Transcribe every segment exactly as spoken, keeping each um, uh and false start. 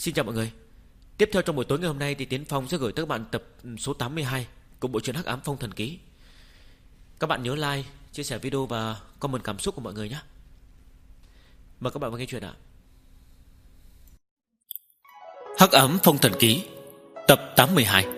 Xin chào mọi người. Tiếp theo trong buổi tối ngày hôm nay thì Tiến Phong sẽ gửi tới các bạn tập số tám mươi hai của bộ truyện Hắc Ám Phong Thần Ký. Các bạn nhớ like, chia sẻ video và comment cảm xúc của mọi người nhé. Mời các bạn vào nghe chuyện ạ. Hắc Ám Phong Thần Ký tập tám mươi hai.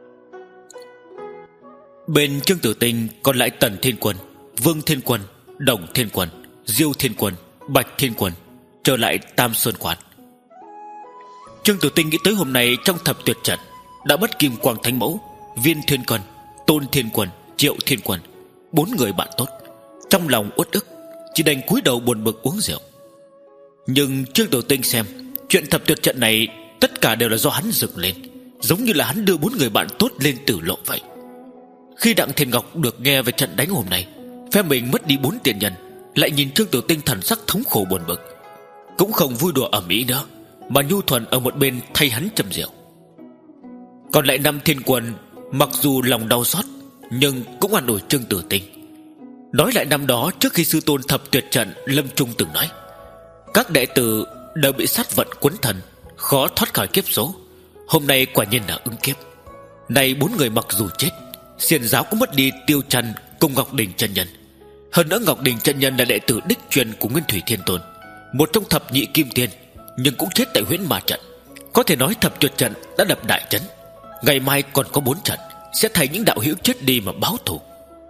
Bên Trương Tử Tinh còn lại Tần Thiên Quân, Vương Thiên Quân, Đồng Thiên Quân, Diêu Thiên Quân, Bạch Thiên Quân trở lại Tam Sơn Quán. Trương Tử Tinh nghĩ tới hôm nay trong thập tuyệt trận đã mất Kim Quang Thánh Mẫu, Viên Thiên Quân, Tôn Thiên Quân, Triệu Thiên Quân, bốn người bạn tốt, trong lòng uất ức, chỉ đành cúi đầu buồn bực uống rượu. Nhưng Trương Tử Tinh xem chuyện thập tuyệt trận này tất cả đều là do hắn dựng lên, giống như là hắn đưa bốn người bạn tốt lên tử lộ vậy. Khi Đặng Thiên Ngọc được nghe về trận đánh hôm nay, phe mình mất đi bốn tiền nhân, lại nhìn Trương Tử Tinh thần sắc thống khổ buồn bực, cũng không vui đùa ầm ĩ nữa, mà nhu thuận ở một bên thay hắn châm rượu. Còn lại năm Thiên Quân mặc dù lòng đau xót, nhưng cũng an ủi Trương Tử Tinh. Nói lại năm đó trước khi sư tôn thập tuyệt trận, Lâm Trung từng nói các đệ tử đều bị sát vận quấn thân, khó thoát khỏi kiếp số. Hôm nay quả nhiên là ứng kiếp. Này bốn người mặc dù chết, xiển giáo cũng mất đi Tiêu Trần cùng Ngọc Đình chân nhân. Hơn nữa Ngọc Đình chân nhân là đệ tử đích truyền của Nguyên Thủy Thiên Tôn, một trong thập nhị kim tiên, nhưng cũng chết tại Huyễn Ma trận. Có thể nói thập tuyệt trận đã đập đại trấn. Ngày mai còn có bốn trận, sẽ thay những đạo hữu chết đi mà báo thù.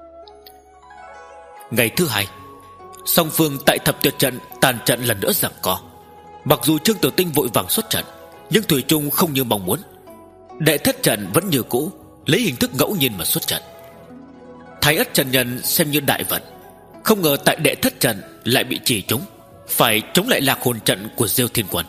Ngày thứ hai, song phương tại thập tuyệt trận tàn trận lần nữa giằng co. Mặc dù Trương Tử Tinh vội vàng xuất trận, nhưng thủy chung không như mong muốn. Đệ thất trận vẫn như cũ, lấy hình thức ngẫu nhiên mà xuất trận. Thái Ất chân nhân xem như đại vận, không ngờ tại đệ thất trận lại bị chỉ trúng, phải chống lại lạc hồn trận của Diêu Thiên Quân.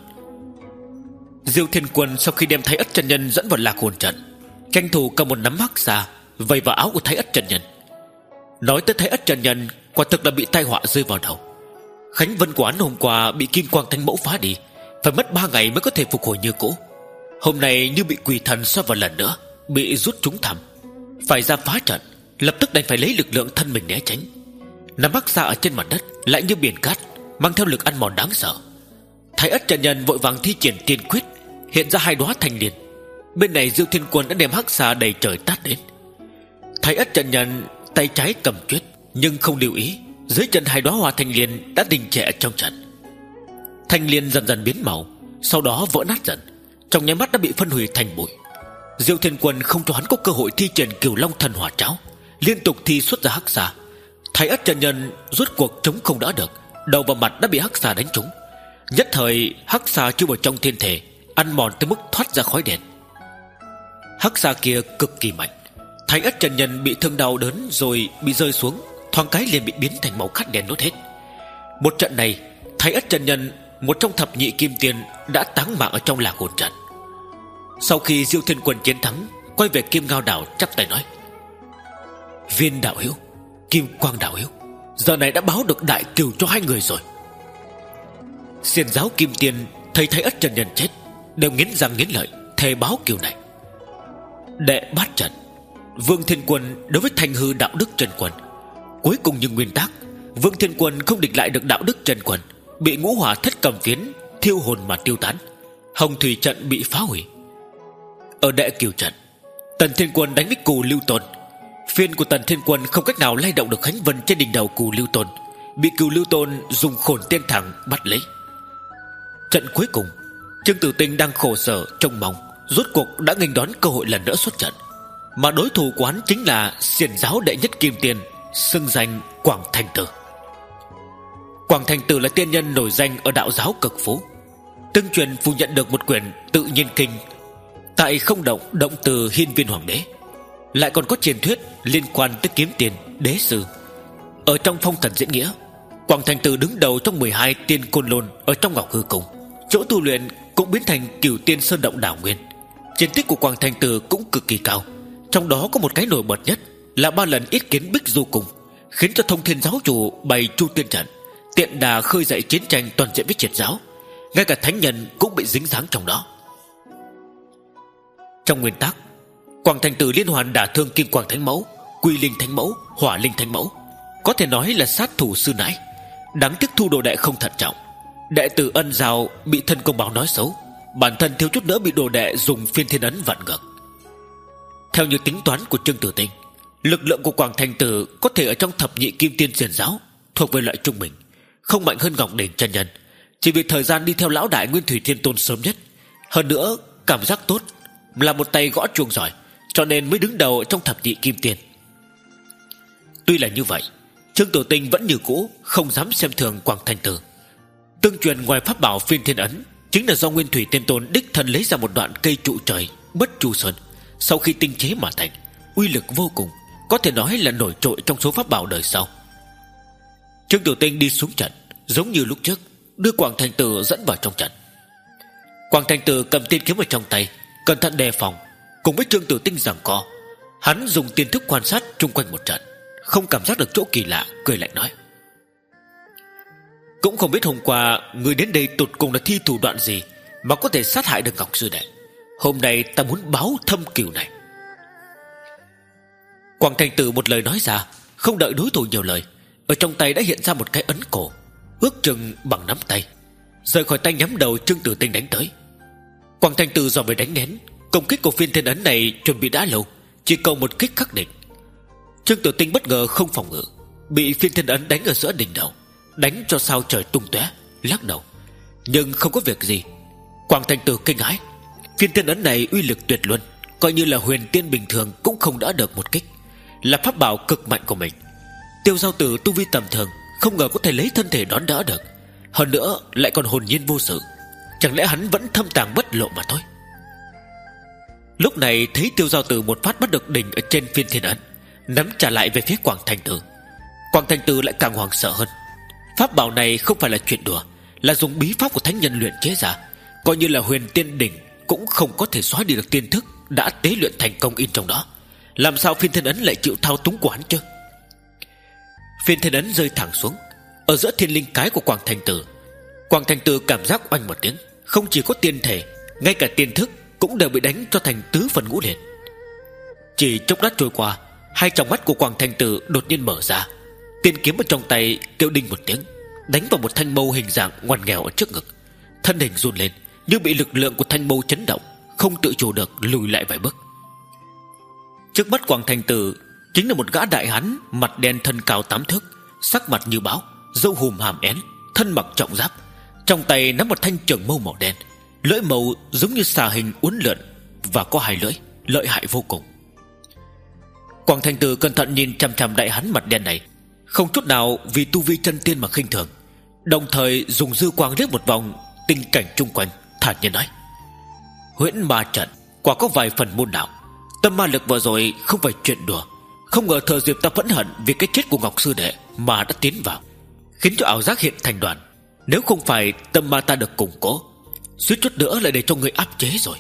Diêu Thiên Quân sau khi đem Thái Ất chân nhân dẫn vào lạc hồn trận, tranh thủ cầm một nắm hắc xà vây vào áo của Thái Ất chân nhân. Nói tới Thái Ất chân nhân, quả thực là bị tai họa rơi vào đầu. Khánh Vân Quán hôm qua bị Kim Quang Thánh Mẫu phá đi, phải mất ba ngày mới có thể phục hồi như cũ. Hôm nay như bị quỷ thần soi vào lần nữa, bị rút trúng thẳm, phải ra phá trận, lập tức đành phải lấy lực lượng thân mình né tránh. Nắm hắc xà ở trên mặt đất lại như biển cát, mang theo lực ăn mòn đáng sợ. Thái Ất chân nhân vội vàng thi triển tiên quyết, hiện ra hai đóa thanh liên. Bên này Diêu Thiên Quân đã đem hắc xà đầy trời tát đến. Thái Ất chân nhân tay trái cầm chuyết, nhưng không lưu ý dưới chân hai đóa hoa thanh liên đã đình trệ trong trận. Thanh liên dần dần biến màu, sau đó vỡ nát dần, trong nháy mắt đã bị phân hủy thành bụi. Diêu Thiên Quân không cho hắn có cơ hội thi triển Cửu Long Thần Hỏa Cháo, liên tục thi xuất ra hắc xà. Thái Ất chân nhân rốt cuộc chống không đỡ được, đầu và mặt đã bị hắc xà đánh trúng. Nhất thời hắc xà chui vào trong thiên thể, ăn mòn tới mức thoát ra khói đen. Hắc xà kia cực kỳ mạnh, Thái Ất chân nhân bị thương đau đớn rồi bị rơi xuống, thoáng cái liền bị biến thành màu khát đen nuốt hết. Một trận này Thái Ất chân nhân, một trong thập nhị kim tiên, đã táng mạng ở trong lạc hồn trận. Sau khi Diêu Thiên Quân chiến thắng, quay về Kim Ngao đảo chắp tay nói: Viên đạo hữu, Kim Quang đạo hữu, giờ này đã báo được đại cừu cho hai người rồi. Xiển giáo kim tiên thấy Thái Ất chân nhân chết, đều nghiến răng nghiến lợi thề báo cừu này. Đệ bát trận, Vương Thiên Quân đối với Thanh Hư đạo đức chân quân. Cuối cùng như nguyên tắc, Vương Thiên Quân không địch lại được đạo đức chân quân, bị ngũ hỏa thất cầm phiến thiêu hồn mà tiêu tán. Hồng thủy trận bị phá hủy. Ở đệ cửu trận, Tần Thiên Quân đánh với Cù Lưu Tôn. Phiên của Tần Thiên Quân không cách nào lay động được Khánh Vân trên đỉnh đầu Cù Lưu Tôn, bị Cù Lưu Tôn dùng khổn tiên thẳng bắt lấy. Trận cuối cùng, Trương Tử Tinh đang khổ sở trông mong, rốt cuộc đã nghênh đón cơ hội lần nữa xuất trận. Mà đối thủ của hắn chính là xiển giáo đệ nhất kim tiên, xưng danh Quảng Thành Tử. Quảng Thành Tử là tiên nhân nổi danh ở đạo giáo cực phú, tương truyền phù nhận được một quyển Tự Nhiên Kinh tại không động động từ Hiên Viên Hoàng Đế, lại còn có truyền thuyết liên quan tới kiếm tiền đế sư. Ở trong Phong Thần Diễn Nghĩa, Quảng Thành Tử đứng đầu trong mười hai tiên côn lôn ở trong Ngọc Hư Cung, chỗ tu luyện cũng biến thành Cửu Tiên Sơn Động Đảo Nguyên. Chiến tích của Quảng Thành Tử cũng cực kỳ cao, trong đó có một cái nổi bật nhất là ba lần yết kiến Bích Du Cung, khiến cho Thông Thiên giáo chủ bày Chu Tiên trận, tiện đà khơi dậy chiến tranh toàn diện với triệt giáo. Ngay cả thánh nhân cũng bị dính dáng trong đó. Trong nguyên tắc, Quảng Thành Tử liên hoàn đả thương Kim Quang Thánh Mẫu, Quy Linh Thánh Mẫu, Hỏa Linh Thánh Mẫu, có thể nói là sát thủ sư nãi. Đáng tiếc thu đồ đệ không thận trọng, đệ tử Ân Giao bị thân công báo nói xấu, bản thân thiếu chút nữa bị đồ đệ dùng phiên thiên ấn vặn ngược. Theo như tính toán của Trương Tử Tinh, lực lượng của Quảng Thành Tử có thể ở trong thập nhị kim tiên xiển giáo thuộc về loại trung bình, không mạnh hơn Ngọc Đỉnh chân nhân. Chỉ vì thời gian đi theo lão đại Nguyên Thủy Thiên Tôn sớm nhất, hơn nữa cảm giác tốt, là một tay gõ chuông giỏi, cho nên mới đứng đầu trong thập nhị kim tiên. Tuy là như vậy, Trương Tử Tinh vẫn như cũ không dám xem thường Quảng Thành Tử. Tương truyền ngoài pháp bảo phiên thiên ấn chính là do Nguyên Thủy Thiên Tôn đích thân lấy ra một đoạn cây trụ trời Bất Chu Sơn, sau khi tinh chế mà thành, uy lực vô cùng, có thể nói là nổi trội trong số pháp bảo đời sau. Trương Tử Tinh đi xuống trận, giống như lúc trước, đưa Quảng Thành Tử dẫn vào trong trận. Quảng Thành Tử cầm tiên kiếm ở trong tay, cẩn thận đề phòng, cùng với Trương Tử Tinh giằng co. Hắn dùng tiên thức quan sát chung quanh một trận, không cảm giác được chỗ kỳ lạ, cười lạnh nói: cũng không biết hôm qua người đến đây tụt cùng là thi thủ đoạn gì mà có thể sát hại được Ngọc sư đệ. Hôm nay ta muốn báo thâm cừu này. Quảng Thành Tử một lời nói ra, không đợi đối thủ nhiều lời, ở trong tay đã hiện ra một cái ấn cổ, ước chừng bằng nắm tay, rời khỏi tay nhắm đầu Trương Tử Tinh đánh tới. Quảng Thành Tử dò về đánh nén, công kích của phiên thiên ấn này chuẩn bị đã lâu, chỉ cầu một kích khắc định. Trương Tử Tinh bất ngờ không phòng ngự, bị phiên thiên ấn đánh ở giữa đỉnh đầu, đánh cho sao trời tung tóe, lắc đầu, nhưng không có việc gì. Quảng Thành Tử kinh hãi, phiên thiên ấn này uy lực tuyệt luân, coi như là huyền tiên bình thường cũng không đỡ được một kích, là pháp bảo cực mạnh của mình. Tiêu Giao Tử tu vi tầm thường, không ngờ có thể lấy thân thể đón đỡ được, hơn nữa lại còn hồn nhiên vô sự. Chẳng lẽ hắn vẫn thâm tàng bất lộ mà thôi? Lúc này thấy Tiêu Giao Tử một phát bắt được đỉnh ở trên phiên thiên ấn, nắm trả lại về phía Quảng Thành Tử. Quảng Thành Tử lại càng hoảng sợ hơn. Pháp bảo này không phải là chuyện đùa, là dùng bí pháp của thánh nhân luyện chế ra, coi như là huyền tiên đỉnh cũng không có thể xóa đi được tiên thức đã tế luyện thành công in trong đó. Làm sao phiên thiên ấn lại chịu thao túng của hắn chứ? Phiên thiên ấn rơi thẳng xuống ở giữa thiên linh cái của Quảng Thành Tử. Quảng Thành Tử cảm giác oanh một tiếng, không chỉ có tiên thể, ngay cả tiên thức cũng đều bị đánh cho thành tứ phần ngũ liệt. Chỉ chốc lát trôi qua, hai tròng mắt của Quảng Thành Tử đột nhiên mở ra, tiên kiếm ở trong tay kêu đinh một tiếng, đánh vào một thanh mâu hình dạng ngoằn nghèo ở trước ngực. Thân hình run lên, như bị lực lượng của thanh mâu chấn động, không tự chủ được lùi lại vài bước. Trước mắt Quảng Thành Tử chính là một gã đại hán, mặt đen thân cao tám thước, sắc mặt như báo, râu hùm hàm én, thân mặc trọng giáp, trong tay nắm một thanh trường mâu màu đen, lưỡi mâu giống như xà hình uốn lượn và có hai lưỡi, lợi hại vô cùng. Quảng Thành Tử cẩn thận nhìn chằm chằm đại hán mặt đen này, không chút nào vì tu vi chân tiên mà khinh thường, đồng thời dùng dư quang liếc một vòng tình cảnh chung quanh, thản nhiên nói: huyễn ma trận quả có vài phần môn đạo, tâm ma lực vừa rồi không phải chuyện đùa. Không ngờ thời dịp ta phẫn hận vì cái chết của Ngọc sư đệ mà đã tiến vào, khiến cho ảo giác hiện thành đoàn. Nếu không phải tâm ma ta được củng cố, suýt chút nữa lại để cho người áp chế rồi.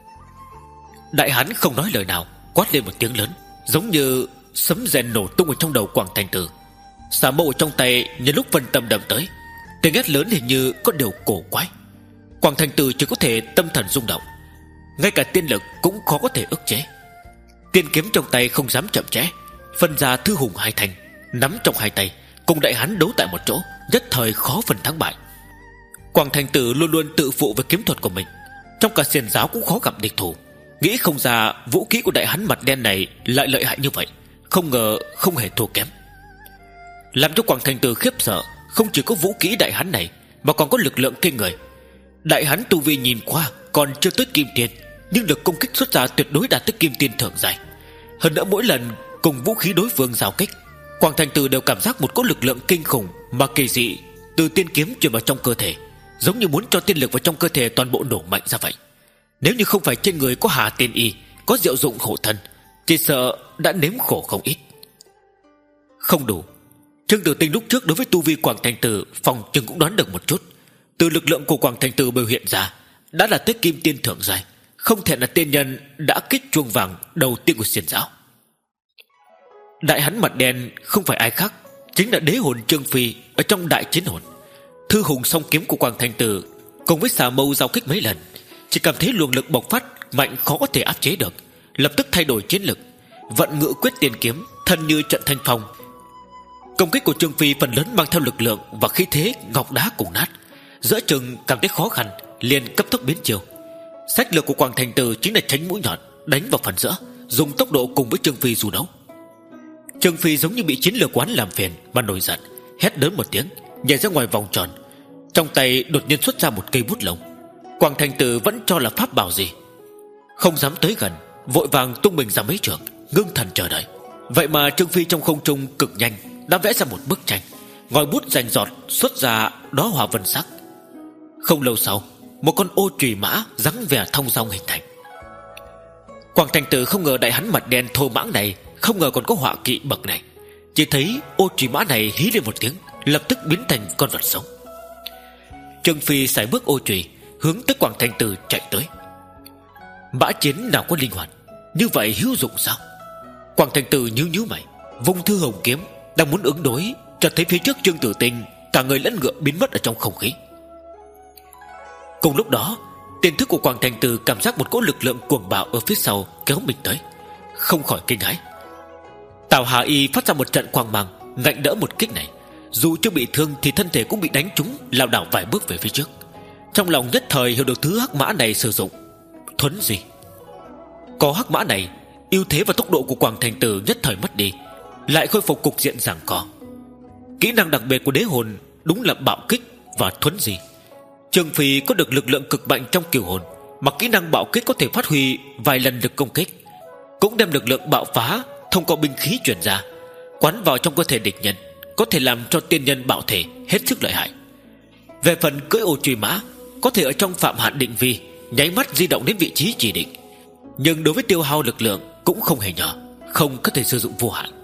Đại hán không nói lời nào, quát lên một tiếng lớn, giống như sấm rèn nổ tung ở trong đầu Quảng Thành Tử. Xà mâu trong tay nhân lúc phân tâm đâm tới, tiếng hét lớn hình như có điều cổ quái. Quảng Thành Tử chỉ có thể tâm thần rung động, ngay cả tiên lực cũng khó có thể ức chế. Tiên kiếm trong tay không dám chậm trễ, phân ra thư hùng hai thành, nắm trong hai tay, cùng đại hán đấu tại một chỗ, nhất thời khó phân thắng bại. Quảng Thành Tử luôn luôn tự phụ với kiếm thuật của mình, trong cả xiển giáo cũng khó gặp địch thủ. Nghĩ không ra vũ khí của đại hán mặt đen này lại lợi hại như vậy, không ngờ không hề thua kém. Làm cho Quảng Thành Tử khiếp sợ, không chỉ có vũ khí đại hán này mà còn có lực lượng kinh người. Đại hán tu vi nhìn qua còn chưa tới kim tiên, nhưng lực công kích xuất ra tuyệt đối đạt tới kim tiên thượng giai. Hơn nữa mỗi lần cùng vũ khí đối phương giao kích, Quảng Thành Tử đều cảm giác một cỗ lực lượng kinh khủng mà kỳ dị từ tiên kiếm truyền vào trong cơ thể, giống như muốn cho tiên lực vào trong cơ thể toàn bộ nổ mạnh ra vậy. Nếu như không phải trên người có Hà Tiên Y, có diệu dụng hộ thân, chỉ sợ đã nếm khổ không ít. Không đủ, Trương Tử Tinh lúc trước đối với tu vi Quảng Thành Tử phòng chừng cũng đoán được một chút. Từ lực lượng của Quảng Thành Tử biểu hiện ra, đã là tới kim tiên thượng giai, không thể là tiên nhân đã kích chuông vàng đầu tiên của xiển giáo. Đại hán mặt đen không phải ai khác, chính là đế hồn Trương Phi ở trong đại chiến hồn. Thư hùng song kiếm của Quảng Thành Tử cùng với xà mâu giao kích mấy lần, chỉ cảm thấy luồng lực bộc phát mạnh khó có thể áp chế được, lập tức thay đổi chiến lực, vận ngự quyết tiên kiếm, thân như trận thanh phong. Công kích của Trương Phi phần lớn mang theo lực lượng và khí thế ngọc đá cùng nát, giữa chừng cảm thấy khó khăn, liền cấp tốc biến chiều. Sách lược của Quảng Thành Tử chính là tránh mũi nhọn, đánh vào phần giữa, dùng tốc độ cùng với Trương Phi du đấu. Trương Phi giống như bị chiến lược quán làm phiền mà nổi giận, hét lớn một tiếng, nhảy ra ngoài vòng tròn. Trong tay đột nhiên xuất ra một cây bút lông. Quảng Thành Tử vẫn cho là pháp bảo gì, không dám tới gần, vội vàng tung mình ra mấy trượng, ngưng thần chờ đợi. Vậy mà Trương Phi trong không trung cực nhanh đã vẽ ra một bức tranh, ngòi bút rành rọt xuất ra đóa hoa vân sắc. Không lâu sau, một con ô trùy mã dáng vẻ thong dong hình thành. Quảng Thành Tử không ngờ đại hắn mặt đen thô mãng này không ngờ còn có họa kỵ bậc này. Chỉ thấy ô trùy mã này hí lên một tiếng, lập tức biến thành con vật sống. Trương Phi sải bước ô trùy hướng tới Quảng Thành Tử chạy tới. Mã chiến nào có linh hoạt, như vậy hữu dụng sao? Quảng Thành Tử nhíu nhíu mày, vung thư hồng kiếm đang muốn ứng đối, chợt thấy phía trước Trương Tử Tinh cả người lẫn ngựa biến mất ở trong không khí. Cùng lúc đó, tiềm thức của Quảng Thành Tử cảm giác một cỗ lực lượng cuồng bạo ở phía sau kéo mình tới, không khỏi kinh hãi. Tào Hà Y phát ra một trận quang mang, ngạnh đỡ một kích này. Dù chưa bị thương thì thân thể cũng bị đánh trúng, lảo đảo vài bước về phía trước. Trong lòng nhất thời hiểu được thứ hắc mã này sử dụng thuấn gì. Có hắc mã này, ưu thế và tốc độ của Quảng Thành Tử nhất thời mất đi, lại khôi phục cục diện giằng co. Kỹ năng đặc biệt của đế hồn đúng là bạo kích và thuấn gì. Trương Phi có được lực lượng cực mạnh trong kiều hồn, mà kỹ năng bạo kích có thể phát huy vài lần lực công kích, cũng đem lực lượng bạo phá thông qua binh khí truyền ra, quán vào trong cơ thể địch nhân, có thể làm cho tiên nhân bạo thể hết sức lợi hại. Về phần cưỡi ô truy mã, có thể ở trong phạm hạn định vi nháy mắt di động đến vị trí chỉ định, nhưng đối với tiêu hao lực lượng cũng không hề nhỏ, không có thể sử dụng vô hạn.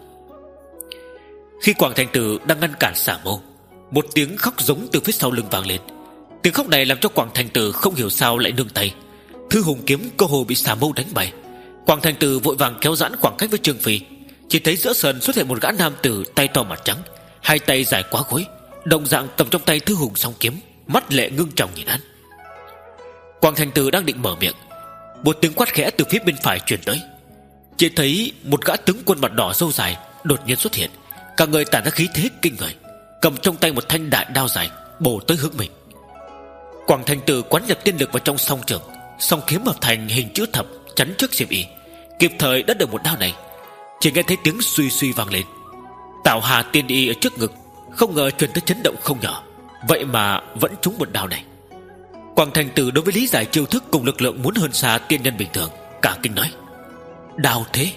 Khi Quảng Thành Tử đang ngăn cản xả mâu, một tiếng khóc giống từ phía sau lưng vang lên. Tiếng khóc này làm cho Quảng Thành Tử không hiểu sao lại nương tay. Thư hùng kiếm cơ hồ bị xả mâu đánh bay. Quảng Thành Tử vội vàng kéo giãn khoảng cách với Trương Phi. Chỉ thấy giữa sân xuất hiện một gã nam tử tay to mặt trắng, hai tay dài quá gối, đồng dạng cầm trong tay thư hùng song kiếm, mắt lệ ngưng trọng nhìn hắn. Quảng Thành Tử đang định mở miệng, một tiếng quát khẽ từ phía bên phải truyền tới. Chỉ thấy một gã tướng quân mặt đỏ râu dài đột nhiên xuất hiện, cả người tản ra khí thế kinh người, cầm trong tay một thanh đại đao dài bổ tới hướng mình. Quảng Thành Tử quán nhập tiên lực vào trong song trường, song kiếm hợp thành hình chữ thập chắn trước xiêm y, kịp thời đỡ được một đao này. Chỉ nghe thấy tiếng suy suy vang lên. Tạo Hà tiên y ở trước ngực không ngờ truyền tới chấn động không nhỏ, vậy mà vẫn trúng một đao này. Quảng Thành Tử đối với lý giải chiêu thức cùng lực lượng muốn hơn xa tiên nhân bình thường, cả kinh nói: đao thế.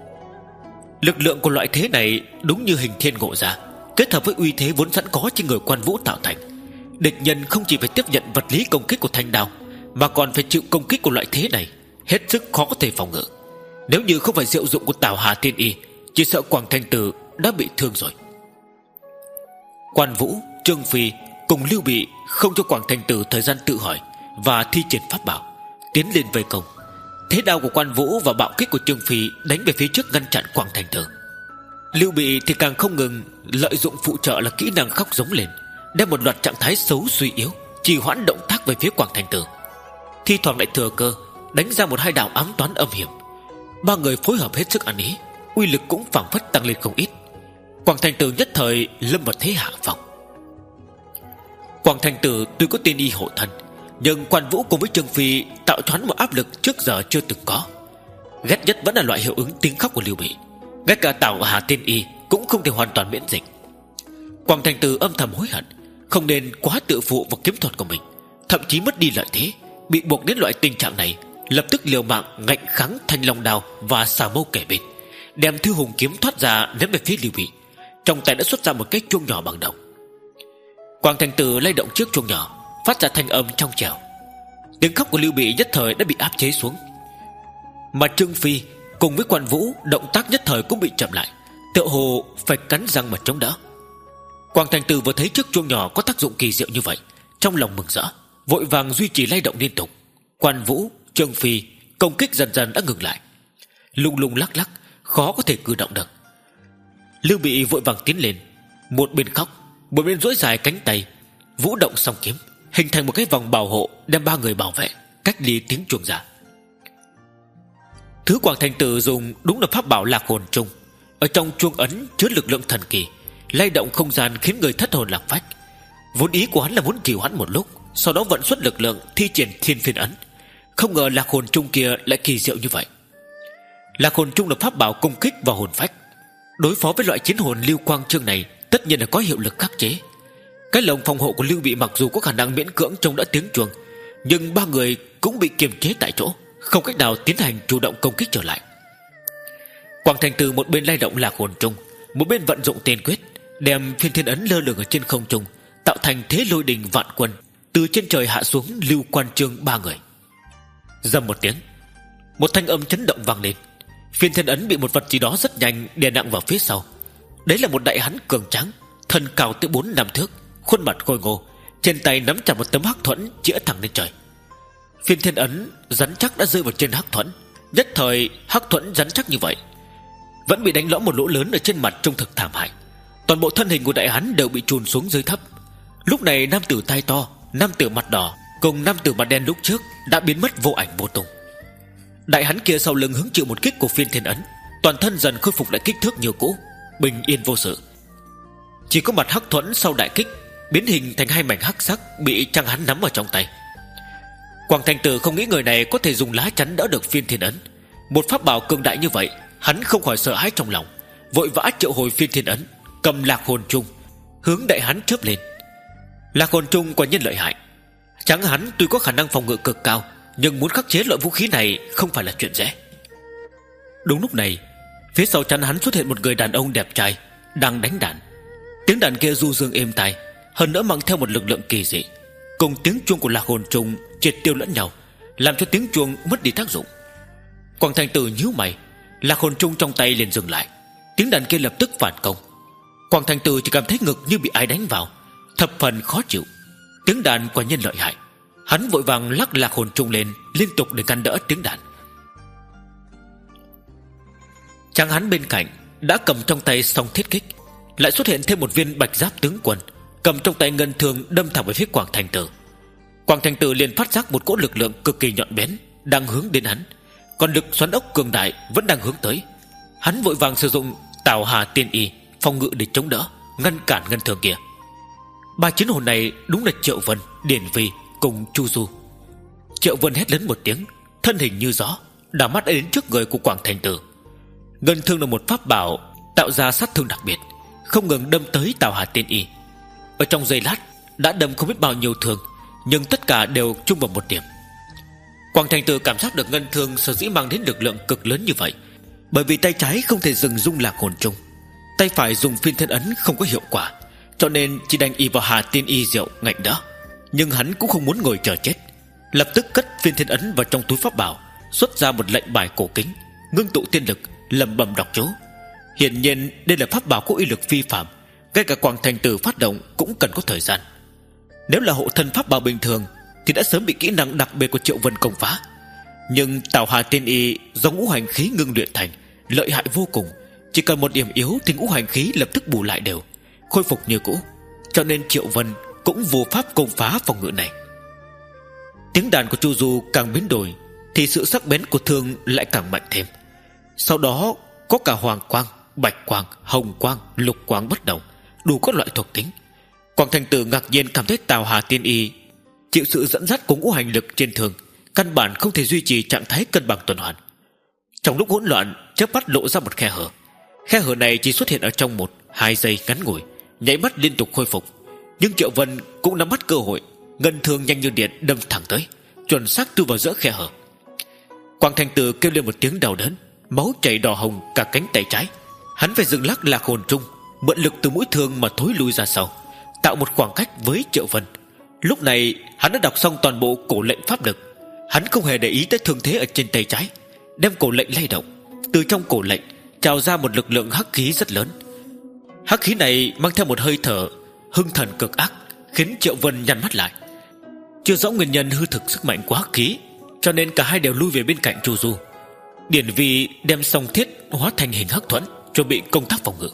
Lực lượng của loại thế này đúng như hình thiên ngộ ra, kết hợp với uy thế vốn sẵn có trên người Quan Vũ tạo thành. Địch nhân không chỉ phải tiếp nhận vật lý công kích của thanh đao, mà còn phải chịu công kích của loại thế này, hết sức khó có thể phòng ngự. Nếu như không phải diệu dụng của Tào Hà tiên y, chỉ sợ Quảng Thành Tử đã bị thương rồi. Quan Vũ, Trương Phi cùng Lưu Bị không cho Quảng Thành Tử thời gian tự hỏi và thi triển pháp bảo, tiến lên vây công. Thế đao của Quan Vũ và bạo kích của Trương Phi đánh về phía trước ngăn chặn Quảng Thành Tử. Lưu Bị thì càng không ngừng lợi dụng phụ trợ là kỹ năng khóc giống lên, đem một loạt trạng thái xấu suy yếu trì hoãn động tác về phía Quảng Thành Tử. Thi thoảng lại thừa cơ đánh ra một hai đạo ám toán âm hiểm. Ba người phối hợp hết sức ăn ý, uy lực cũng phảng phất tăng lên không ít. Quảng Thành Tử nhất thời lâm vào thế hạ phong. Quảng Thành Tử tuy có tiên y hộ thân, nhưng Quan Vũ cùng với Trương Phi tạo cho hắn một áp lực trước giờ chưa từng có. Ghét nhất vẫn là loại hiệu ứng tiếng khóc của Lưu Bị, ngay cả Tào Hà tiên y cũng không thể hoàn toàn miễn dịch. Quảng Thành Tử âm thầm hối hận, không nên quá tự phụ vào kiếm thuật của mình, thậm chí mất đi lợi thế, bị buộc đến loại tình trạng này, lập tức liều mạng ngạnh kháng thanh long đao và xà mâu kể bên, đem thư hùng kiếm thoát ra ném về phía Lưu Bị. Trong tay đã xuất ra một cái chuông nhỏ bằng đồng. Quảng Thành Tử lay động chiếc chuông nhỏ, phát ra thanh âm trong trẻo. Tiếng khóc của Lưu Bị nhất thời đã bị áp chế xuống. Mà Trương Phi cùng với Quan Vũ động tác nhất thời cũng bị chậm lại, tựa hồ phải cắn răng mà chống đỡ. Quảng Thành Tử vừa thấy chiếc chuông nhỏ có tác dụng kỳ diệu như vậy, trong lòng mừng rỡ, vội vàng duy trì lay động liên tục. Quan Vũ, Trương Phi công kích dần dần đã ngừng lại, lung lung lắc lắc, khó có thể cử động được. Lưu Bị vội vàng tiến lên, một bên khóc, một bên duỗi dài cánh tay, vũ động song kiếm, hình thành một cái vòng bảo hộ đem ba người bảo vệ, cách ly tiếng chuông ra. Thứ Quảng Thành Tử dùng đúng là pháp bảo Lạc Hồn Trung. Ở trong chuông ấn chứa lực lượng thần kỳ, lay động không gian khiến người thất hồn lạc phách. Vốn ý của hắn là muốn trì hoãn một lúc, sau đó vận xuất lực lượng thi triển Thiên Phiên ấn. Không ngờ lạc hồn trung kia lại kỳ diệu như vậy. Lạc hồn trung là pháp bảo công kích và hồn phách, đối phó với loại chiến hồn lưu quang chương này tất nhiên là có hiệu lực khắc chế. Cái lồng phòng hộ của Lưu Bị mặc dù có khả năng miễn cưỡng trông đã tiếng chuông, nhưng ba người cũng bị kiềm chế tại chỗ, không cách nào tiến hành chủ động công kích trở lại. Quảng Thành Tử một bên lay động lạc hồn trung, một bên vận dụng tên quyết, đem phiên thiên ấn lơ lửng ở trên không trung, tạo thành thế lôi đình vạn quân từ trên trời hạ xuống lưu quan chương ba người. Dầm một tiếng, một thanh âm chấn động vang lên. Phiên thiên ấn bị một vật gì đó rất nhanh đè nặng vào phía sau. Đấy là một đại hán cường tráng, thân cao tới bốn năm thước, khuôn mặt khôi ngô, trên tay nắm chặt một tấm hắc thuẫn chĩa thẳng lên trời. Phiên thiên ấn rắn chắc đã rơi vào trên hắc thuẫn. Nhất thời hắc thuẫn rắn chắc như vậy vẫn bị đánh lõm một lỗ lớn ở trên mặt, trông thực thảm hại. Toàn bộ thân hình của đại hán đều bị chùn xuống dưới thấp. Lúc này nam tử tai to, nam tử mặt đỏ cùng nam tử mặt đen lúc trước đã biến mất vô ảnh vô tung. Đại hán kia sau lưng hứng chịu một kích của phiên thiên ấn, toàn thân dần khôi phục lại kích thước như cũ, bình yên vô sự. Chỉ có mặt hắc thuẫn sau đại kích biến hình thành hai mảnh hắc sắc bị Trang hắn nắm ở trong tay. Quảng Thành Tử không nghĩ người này có thể dùng lá chắn đỡ được phiên thiên ấn. Một pháp bảo cường đại như vậy, hắn không khỏi sợ hãi trong lòng, vội vã triệu hồi phiên thiên ấn, cầm lạc hồn trung hướng đại hán chớp lên. Lạc hồn trung quả nhiên lợi hại. Tráng hắn tuy có khả năng phòng ngự cực cao, nhưng muốn khắc chế loại vũ khí này không phải là chuyện dễ. Đúng lúc này, phía sau chắn hắn xuất hiện một người đàn ông đẹp trai đang đánh đàn. Tiếng đàn kia du dương êm tai, hơn nữa mang theo một lực lượng kỳ dị, cùng tiếng chuông của lạc hồn trung triệt tiêu lẫn nhau, làm cho tiếng chuông mất đi tác dụng. Quảng Thành Tử nhíu mày, lạc hồn trung trong tay liền dừng lại. Tiếng đàn kia lập tức phản công. Quảng Thành Tử chỉ cảm thấy ngực như bị ai đánh vào, thập phần khó chịu. Tiếng đàn quả nhiên lợi hại. Hắn vội vàng lắc lạc hồn trung lên liên tục để ngăn đỡ tiếng đàn. Chàng hắn bên cạnh đã cầm trong tay song thiết kích, lại xuất hiện thêm một viên bạch giáp tướng quân cầm trong tay ngân thương đâm thẳng về phía Quảng Thành Tử. Quảng Thành Tử liền phát giác một cỗ lực lượng cực kỳ nhọn bén đang hướng đến hắn, còn lực xoắn ốc cường đại vẫn đang hướng tới. Hắn vội vàng sử dụng Tào Hà Tiên Y phòng ngự để chống đỡ, ngăn cản ngân thương kia. Ba chiến hồn này đúng là Triệu Vân, Điển Vi cùng Chu Du. Triệu Vân hét lớn một tiếng, thân hình như gió đảo mắt đến trước người của Quảng Thành Tử. Ngân thương là một pháp bảo tạo ra sát thương đặc biệt, không ngừng đâm tới Tào Hà Tiên Y. Ở trong giây lát đã đâm không biết bao nhiêu thương, nhưng tất cả đều chung vào một điểm. Quảng Thành Tử cảm giác được ngân thương sở dĩ mang đến lực lượng cực lớn như vậy, bởi vì tay trái không thể dừng dung lạc hồn trung, tay phải dùng phiên thiên ấn không có hiệu quả, cho nên chỉ đành y vào Hà Tiên Y diệu ngạnh đỡ. Nhưng hắn cũng không muốn ngồi chờ chết, lập tức cất phiên thiên ấn vào trong túi pháp bảo, xuất ra một lệnh bài cổ kính, ngưng tụ tiên lực, lẩm bẩm đọc chú. Hiển nhiên đây là pháp bảo có uy lực phi phàm, ngay cả Quảng Thành Tử phát động cũng cần có thời gian. Nếu là hộ thân pháp bảo bình thường thì đã sớm bị kỹ năng đặc biệt của Triệu Vân công phá. Nhưng Tào Hà Tiên Y do ngũ hành khí ngưng luyện thành, lợi hại vô cùng, chỉ cần một điểm yếu thì ngũ hành khí lập tức bù lại đều, khôi phục như cũ, cho nên Triệu Vân cũng vô pháp công phá phòng ngự này. Tiếng đàn của Chu Du càng biến đổi thì sự sắc bén của thương lại càng mạnh thêm. Sau đó có cả hoàng quang, bạch quang, hồng quang, lục quang bất đồng, đủ các loại thuộc tính. Quảng Thành Tử ngạc nhiên cảm thấy Tào Hà Tiên Y chịu sự dẫn dắt của ngũ hành lực trên thường, căn bản không thể duy trì trạng thái cân bằng tuần hoàn. Trong lúc hỗn loạn, chớp mắt lộ ra một khe hở. Khe hở này chỉ xuất hiện ở trong một hai giây ngắn ngủi, nháy mắt liên tục khôi phục. Nhưng Triệu Vân cũng nắm bắt cơ hội, ngân thương nhanh như điện đâm thẳng tới, chuẩn xác tu vào giữa khe hở. Quảng Thành Tử kêu lên một tiếng đau đớn, máu chảy đỏ hồng cả cánh tay trái. Hắn phải dừng lắc lạc hồn trung, mượn lực từ mũi thương mà thối lui ra sau, tạo một khoảng cách với Triệu Vân. Lúc này hắn đã đọc xong toàn bộ cổ lệnh pháp lực. Hắn không hề để ý tới thương thế ở trên tay trái, đem cổ lệnh lay động. Từ trong cổ lệnh trào ra một lực lượng hắc khí rất lớn. Hắc khí này mang theo một hơi thở hưng thần cực ác, khiến Triệu Vân nhăn mắt lại. Chưa rõ nguyên nhân hư thực sức mạnh của hắc khí, cho nên cả hai đều lui về bên cạnh Chu Du. Điển Vi đem song thiết hóa thành hình hắc thuẫn, chuẩn bị công tác phòng ngự.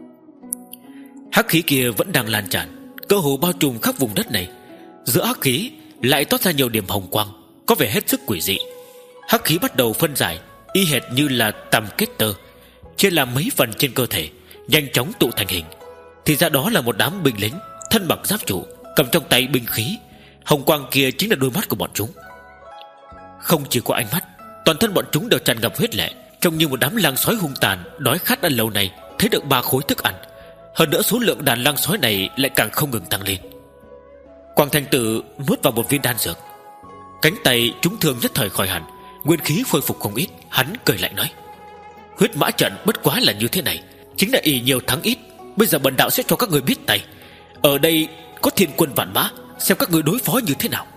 Hắc khí kia vẫn đang lan tràn, cơ hồ bao trùm khắp vùng đất này. Giữa hắc khí lại toát ra nhiều điểm hồng quang, có vẻ hết sức quỷ dị. Hắc khí bắt đầu phân giải, y hệt như là tằm kết tơ, chia làm mấy phần trên cơ thể, nhanh chóng tụ thành hình. Thì ra đó là một đám binh lính thân mặc giáp trụ, cầm trong tay binh khí. Hồng quang kia chính là đôi mắt của bọn chúng. Không chỉ có ánh mắt, toàn thân bọn chúng đều tràn ngập huyết lệ, trông như một đám lang sói hung tàn đói khát đã lâu nay thấy được ba khối thức ăn. Hơn nữa số lượng đàn lang sói này lại càng không ngừng tăng lên. Quang Thành Tử nuốt vào một viên đan dược, cánh tay trúng thương nhất thời khỏi hẳn, nguyên khí khôi phục không ít. Hắn cười lạnh nói: huyết mã trận bất quá là như thế này, chính là ỷ nhiều thắng ít. Bây giờ bần đạo sẽ cho các người biết tay. Ở đây có thiên quân vạn mã, xem các người đối phó như thế nào.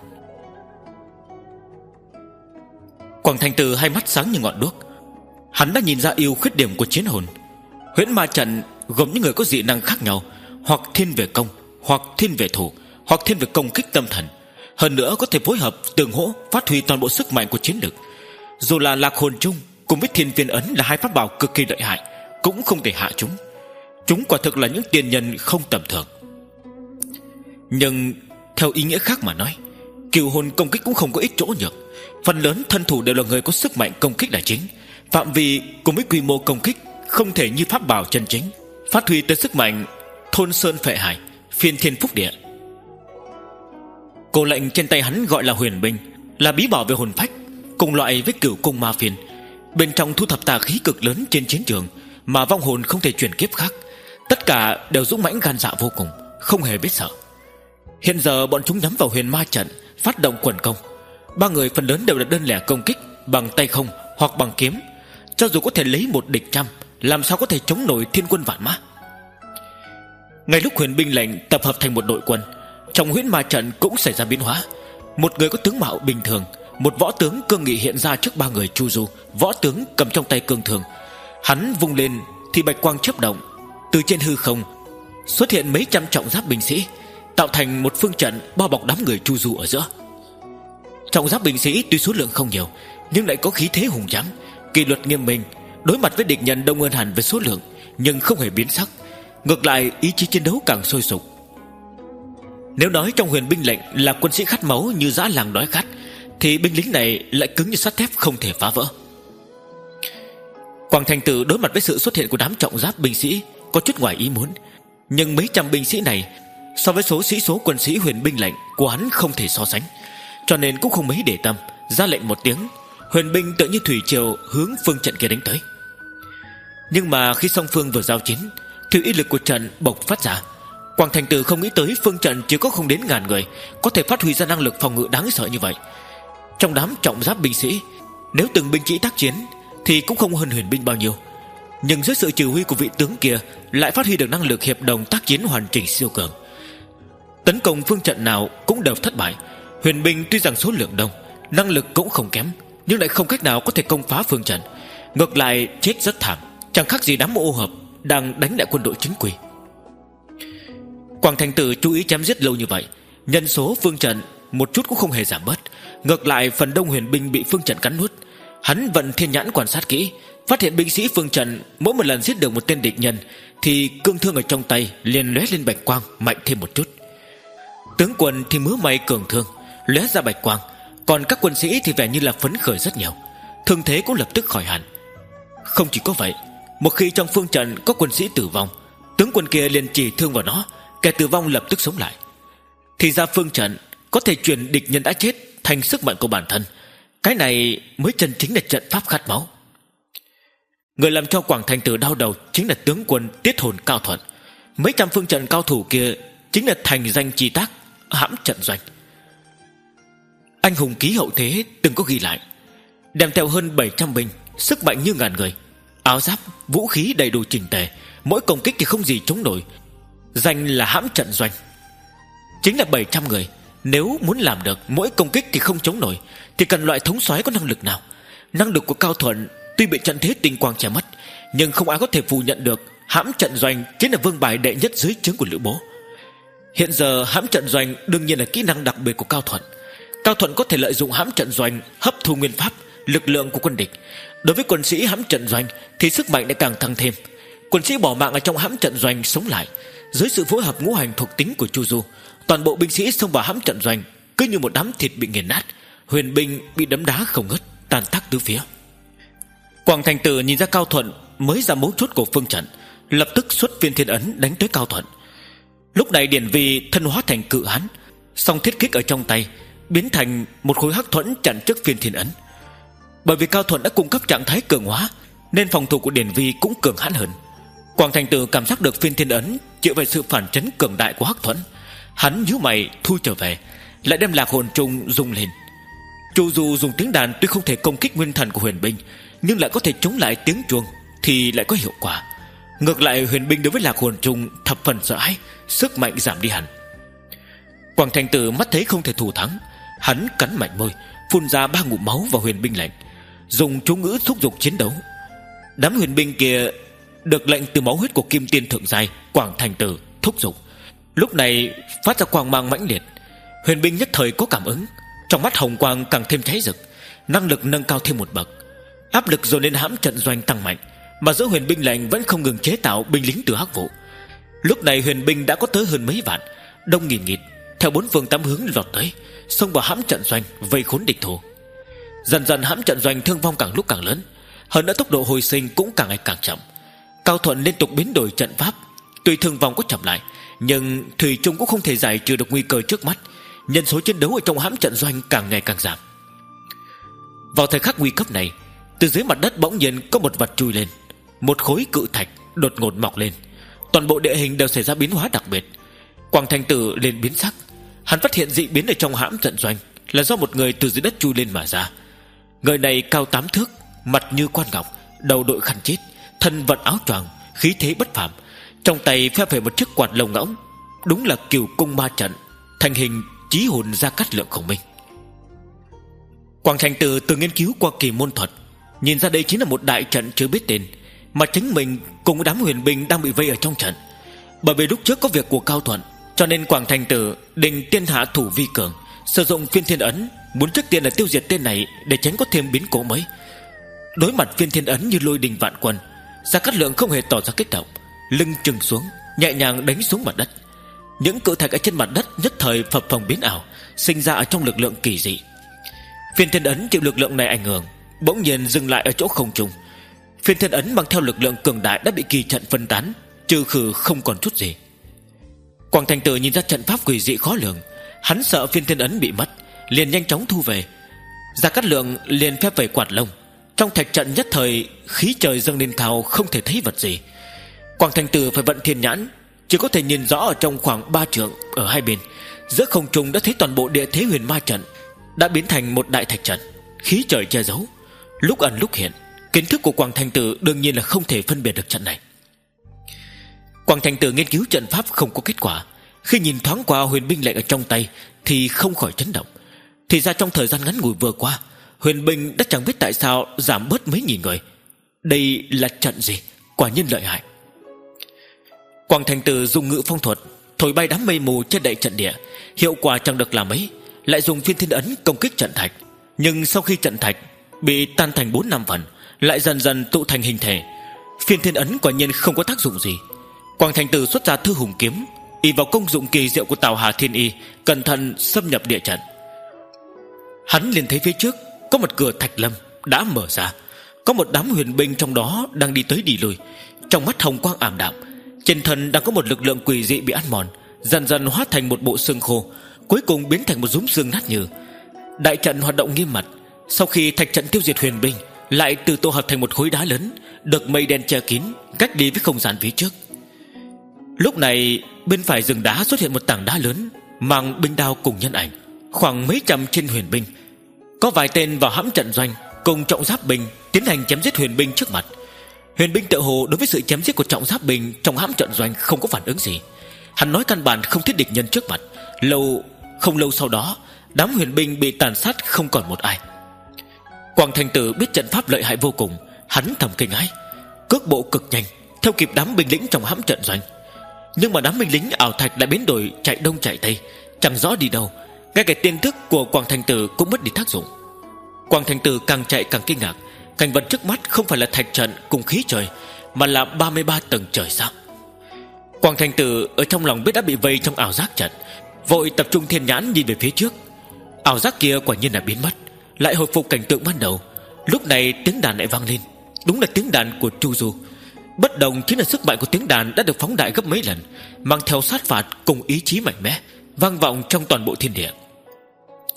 Quang Thành Tử hai mắt sáng như ngọn đuốc. Hắn đã nhìn ra ưu khuyết điểm của chiến hồn. Huyễn ma trận gồm những người có dị năng khác nhau, hoặc thiên về công, hoặc thiên về thủ, hoặc thiên về công kích tâm thần. Hơn nữa có thể phối hợp tương hỗ, phát huy toàn bộ sức mạnh của chiến lực. Dù là Lạc Hồn Chung cùng với Thiên Viên Ấn là hai pháp bảo cực kỳ lợi hại, cũng không thể hạ chúng. Chúng quả thực là những tiền nhân không tầm thường. Nhưng theo ý nghĩa khác mà nói, cửu hồn công kích cũng không có ít chỗ nhược. Phần lớn thân thủ đều là người có sức mạnh công kích là chính. Phạm vi cùng với quy mô công kích không thể như pháp bảo chân chính, phát huy tới sức mạnh thôn sơn phệ hải, phiên thiên phúc địa. Cổ lệnh trên tay hắn gọi là huyền binh, là bí bảo về hồn phách, cùng loại với cửu cung ma phiên. Bên trong thu thập tà khí cực lớn trên chiến trường, mà vong hồn không thể chuyển kiếp khác. Tất cả đều dũng mãnh gan dạ vô cùng, không hề biết sợ. Hiện giờ bọn chúng nhắm vào huyền ma trận, phát động quần công. Ba người phần lớn đều là đơn lẻ công kích, bằng tay không hoặc bằng kiếm. Cho dù có thể lấy một địch trăm, làm sao có thể chống nổi thiên quân vạn mã. Ngay lúc huyền binh lệnh tập hợp thành một đội quân, trong huyễn ma trận cũng xảy ra biến hóa. Một người có tướng mạo bình thường, một võ tướng cương nghị hiện ra trước ba người Chu Du. Võ tướng cầm trong tay cương thường, hắn vung lên thì bạch quang chớp động, từ trên hư không xuất hiện mấy trăm trọng giáp binh sĩ, tạo thành một phương trận bao bọc đám người Chu Du ở giữa. Trọng giáp binh sĩ tuy số lượng không nhiều, nhưng lại có khí thế hùng tráng, kỷ luật nghiêm minh. Đối mặt với địch nhân đông hơn hẳn về số lượng, nhưng không hề biến sắc. Ngược lại ý chí chiến đấu càng sôi sục. Nếu nói trong huyền binh lệnh là quân sĩ khát máu như dã làng đói khát, thì binh lính này lại cứng như sắt thép không thể phá vỡ. Quang Thành Tử đối mặt với sự xuất hiện của đám trọng giáp binh sĩ có chút ngoài ý muốn. Nhưng mấy trăm binh sĩ này so với số sĩ số quân sĩ huyền binh lệnh của hắn không thể so sánh, cho nên cũng không mấy để tâm. Ra lệnh một tiếng, huyền binh tự như thủy triều hướng phương trận kia đánh tới. Nhưng mà khi song phương vừa giao chiến thì uy lực của trận bộc phát ra. Quang Thành Tử không nghĩ tới phương trận chỉ có không đến ngàn người có thể phát huy ra năng lực phòng ngự đáng sợ như vậy. Trong đám trọng giáp binh sĩ, nếu từng binh sĩ tác chiến thì cũng không hơn huyền binh bao nhiêu, nhưng dưới sự chỉ huy của vị tướng kia lại phát huy được năng lực hiệp đồng tác chiến hoàn chỉnh siêu cường. Tấn công phương trận nào cũng đều thất bại. Huyền binh tuy rằng số lượng đông, năng lực cũng không kém, nhưng lại không cách nào có thể công phá phương trận. Ngược lại chết rất thảm, chẳng khác gì đám ô hợp đang đánh lại quân đội chính quy. Quang Thành Tử chú ý chém giết lâu như vậy, nhân số phương trận một chút cũng không hề giảm bớt. Ngược lại phần đông huyền binh bị phương trận cắn nuốt. Hắn vận thiên nhãn quan sát kỹ, phát hiện binh sĩ phương trận mỗi một lần giết được một tên địch nhân thì cương thương ở trong tay liền lóe lên bạch quang mạnh thêm một chút. Tướng quân thì mứa may cường thương lóe ra bạch quang, còn các quân sĩ thì vẻ như là phấn khởi rất nhiều, thương thế cũng lập tức khỏi hẳn. Không chỉ có vậy, một khi trong phương trận có quân sĩ tử vong, tướng quân kia liền chỉ thương vào nó, kẻ tử vong lập tức sống lại. Thì ra phương trận có thể chuyển địch nhân đã chết thành sức mạnh của bản thân. Cái này mới chân chính là trận pháp khát máu. Người làm cho Quảng Thành Tử đau đầu chính là tướng quân Tiết Hồn Cao Thuận. Mấy trăm phương trận cao thủ kia chính là thành danh chi tác hãm trận doanh. Anh hùng ký hậu thế từng có ghi lại, đem theo hơn bảy trăm binh, sức mạnh như ngàn người, áo giáp, vũ khí đầy đủ chỉnh tề, mỗi công kích thì không gì chống nổi, danh là hãm trận doanh. Chính là bảy trăm người, nếu muốn làm được mỗi công kích thì không chống nổi, thì cần loại thống soái có năng lực nào? Năng lực của Cao Thuận tuy bị trận thế tinh quang che mất, nhưng không ai có thể phủ nhận được hãm trận doanh chính là vương bài đệ nhất dưới trướng của Lữ Bố. Hiện giờ hãm trận doanh đương nhiên là kỹ năng đặc biệt của Cao Thuận. Cao Thuận có thể lợi dụng hãm trận doanh hấp thu nguyên pháp, lực lượng của quân địch. Đối với quân sĩ hãm trận doanh thì sức mạnh lại càng tăng thêm. Quân sĩ bỏ mạng ở trong hãm trận doanh sống lại, dưới sự phối hợp ngũ hành thuộc tính của Chu Du, toàn bộ binh sĩ xông vào hãm trận doanh cứ như một đám thịt bị nghiền nát, huyền binh bị đấm đá không ngớt, tàn tác tứ phía. Quảng Thành Tử nhìn ra Cao Thuận mới ra mấu chốt của phương trận, lập tức xuất viên thiên ấn đánh tới Cao Thuận. Lúc này Điển Vi thân hóa thành cự hán, song thiết kích ở trong tay, biến thành một khối hắc thuẫn chặn trước Phiên Thiên Ấn. Bởi vì Cao Thuận đã cung cấp trạng thái cường hóa, nên phòng thủ của Điển Vi cũng cường hãn hơn. Quảng Thành Tử cảm giác được Phiên Thiên Ấn chịu về sự phản chấn cường đại của hắc thuẫn. Hắn nhíu mày thu trở về, lại đem Lạc Hồn Trùng dùng lên. Chu Du dùng tiếng đàn tuy không thể công kích nguyên thần của huyền binh, nhưng lại có thể chống lại tiếng chuông, thì lại có hiệu quả. Ngược lại huyền binh đối với Lạc Hồn Trùng thập phần sợ hãi, sức mạnh giảm đi hẳn. Quảng Thành Tử mắt thấy không thể thủ thắng, hắn cắn mạnh môi, phun ra ba ngụm máu vào huyền binh lệnh, dùng chú ngữ thúc giục chiến đấu. Đám huyền binh kia được lệnh từ máu huyết của Kim Tiên thượng giai Quảng Thành Tử thúc giục, lúc này phát ra quang mang mãnh liệt. Huyền binh nhất thời có cảm ứng, trong mắt hồng quang càng thêm cháy rực, năng lực nâng cao thêm một bậc. Áp lực dồn lên hãm trận doanh tăng mạnh, mà giữa huyền binh lệnh vẫn không ngừng chế tạo binh lính từ hắc vụ. Lúc này huyền binh đã có tới hơn mấy vạn, đông nghìn nghịt, theo bốn phương tám hướng lọt tới, xông vào hãm trận doanh vây khốn địch thủ. Dần dần hãm trận doanh thương vong càng lúc càng lớn, hơn nữa tốc độ hồi sinh cũng càng ngày càng chậm. Cao Thuận liên tục biến đổi trận pháp, tuy thương vong có chậm lại, nhưng thủy chung cũng không thể giải trừ được nguy cơ trước mắt. Nhân số chiến đấu ở trong hãm trận doanh càng ngày càng giảm. Vào thời khắc nguy cấp này, từ dưới mặt đất bỗng nhiên có một vật chui lên, một khối cự thạch đột ngột mọc lên. Toàn bộ địa hình đều xảy ra biến hóa đặc biệt. Quảng Thành Tử liền biến sắc, hắn phát hiện dị biến ở trong hãm trận doanh là do một người từ dưới đất chui lên mà ra. Người này cao tám thước, mặt như quan ngọc, đầu đội khăn chít, thân vận áo choàng, khí thế bất phàm, trong tay phe phẩy một chiếc quạt lồng ngỗng, đúng là Cửu Cung Ma Trận, thành hình chí hồn Gia Cát Lượng Khổng Minh. Quảng Thành Tử từ nghiên cứu qua kỳ môn thuật, nhìn ra đây chính là một đại trận chưa biết tên, mà chính mình cùng đám huyền binh đang bị vây ở trong trận. Bởi vì lúc trước có việc của Cao Thuận, cho nên Quảng Thành Tử định tiên hạ thủ vi cường, sử dụng Phiên Thiên Ấn, muốn trước tiên là tiêu diệt tên này để tránh có thêm biến cố mới. Đối mặt Phiên Thiên Ấn như lôi đình vạn quân, Gia Cát Lượng không hề tỏ ra kích động, lưng chừng xuống, nhẹ nhàng đánh xuống mặt đất. Những cự thạch ở trên mặt đất nhất thời phập phồng biến ảo, sinh ra ở trong lực lượng kỳ dị. Phiên Thiên Ấn chịu lực lượng này ảnh hưởng, bỗng nhiên dừng lại ở chỗ không trung. Phiên Thiên Ấn mang theo lực lượng cường đại đã bị kỳ trận phân tán, trừ khử không còn chút gì. Quảng Thành Tử nhìn ra trận pháp quỷ dị khó lường, hắn sợ Phiên Thiên Ấn bị mất, liền nhanh chóng thu về. Gia Cát Lượng liền phép vẩy quạt lông, trong thạch trận nhất thời khí trời dâng lên cao, không thể thấy vật gì. Quảng Thành Tử phải vận thiên nhãn, chỉ có thể nhìn rõ ở trong khoảng ba trượng ở hai bên, giữa không trung đã thấy toàn bộ địa thế huyền ma trận đã biến thành một đại thạch trận, khí trời che giấu, lúc ẩn lúc hiện. Kiến thức của Quảng Thành Tử đương nhiên là không thể phân biệt được trận này. Quảng Thành Tử nghiên cứu trận pháp không có kết quả, khi nhìn thoáng qua huyền binh lệnh ở trong tay thì không khỏi chấn động. Thì ra trong thời gian ngắn ngủi vừa qua, huyền binh đã chẳng biết tại sao giảm bớt mấy nghìn người. Đây là trận gì? Quả nhiên lợi hại. Quảng Thành Tử dùng ngự phong thuật thổi bay đám mây mù che đậy trận địa, hiệu quả chẳng được làm mấy, lại dùng Phiên Thiên Ấn công kích trận thạch. Nhưng sau khi trận thạch bị tan thành bốn năm phần, lại dần dần tụ thành hình thể. Phiên Thiên Ấn quả nhiên không có tác dụng gì. Quảng Thành Tử xuất ra Thư Hùng Kiếm, ỷ vào công dụng kỳ diệu của Tào Hà Thiên Y, cẩn thận xâm nhập địa trận. Hắn liền thấy phía trước có một cửa thạch lâm đã mở ra, có một đám huyền binh trong đó đang đi tới đi lui, trong mắt hồng quang ảm đạm, trên thân đang có một lực lượng quỷ dị bị ăn mòn, dần dần hóa thành một bộ xương khô, cuối cùng biến thành một dúm xương nát nhừ. Đại trận hoạt động nghiêm mật, sau khi thạch trận tiêu diệt huyền binh, lại từ tổ hợp thành một khối đá lớn, được mây đen che kín, cách đi với không gian phía trước. Lúc này bên phải rừng đá xuất hiện một tảng đá lớn, mang binh đao cùng nhân ảnh, khoảng mấy trăm trên huyền binh. Có vài tên vào hãm trận doanh cùng trọng giáp binh tiến hành chém giết huyền binh trước mặt. Huyền binh tự hồ đối với sự chém giết của trọng giáp binh trong hãm trận doanh không có phản ứng gì. Hắn nói căn bản không thiết địch nhân trước mặt. Lâu không lâu sau đó, đám huyền binh bị tàn sát không còn một ai. Quảng Thành Tử biết trận pháp lợi hại vô cùng, hắn thầm kinh hãi, cước bộ cực nhanh theo kịp đám binh lính trong hãm trận doanh. Nhưng mà đám binh lính ảo thạch lại biến đổi, chạy đông chạy tây, chẳng rõ đi đâu. Ngay cả tiên thức của Quảng Thành Tử cũng mất đi tác dụng. Quảng Thành Tử càng chạy càng kinh ngạc, cảnh vật trước mắt không phải là thạch trận cùng khí trời, mà là ba mươi ba tầng trời sao. Quảng Thành Tử ở trong lòng biết đã bị vây trong ảo giác trận, vội tập trung thiên nhãn nhìn về phía trước. Ảo giác kia quả nhiên là biến mất, lại hồi phục cảnh tượng ban đầu. Lúc này tiếng đàn lại vang lên, đúng là tiếng đàn của Chu Du. Bất đồng chính là sức mạnh của tiếng đàn đã được phóng đại gấp mấy lần, mang theo sát phạt cùng ý chí mạnh mẽ, vang vọng trong toàn bộ thiên địa.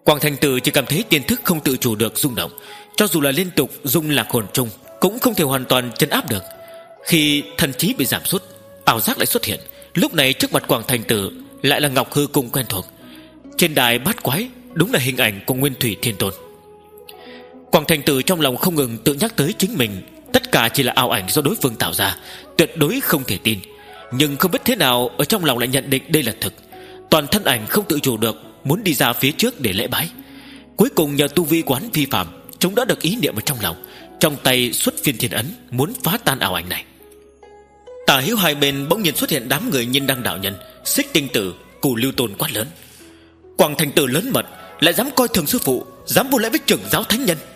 Quảng Thành Tử chỉ cảm thấy tiên thức không tự chủ được rung động, cho dù là liên tục rung lạc hồn chung cũng không thể hoàn toàn trấn áp được. Khi thần trí bị giảm sút, ảo giác lại xuất hiện. Lúc này trước mặt Quảng Thành Tử lại là Ngọc Hư Cung quen thuộc. Trên đài bát quái đúng là hình ảnh của Nguyên Thủy Thiên Tôn. Quảng Thành Tử trong lòng không ngừng tự nhắc tới chính mình tất cả chỉ là ảo ảnh do đối phương tạo ra, tuyệt đối không thể tin. Nhưng không biết thế nào ở trong lòng lại nhận định đây là thực. Toàn thân ảnh không tự chủ được muốn đi ra phía trước để lễ bái. Cuối cùng nhờ tu vi quán vi phạm chống đỡ được ý niệm ở trong lòng, trong tay xuất phiên thiên ấn muốn phá tan ảo ảnh này. Tả hữu hai bên bỗng nhiên xuất hiện đám người Nhiên Đăng đạo nhân, Xích Tinh Tử, Cù Lưu Tôn quát lớn: Quảng Thành Tử lớn mật, lại dám coi thường sư phụ, dám vô lễ với trưởng giáo thánh nhân.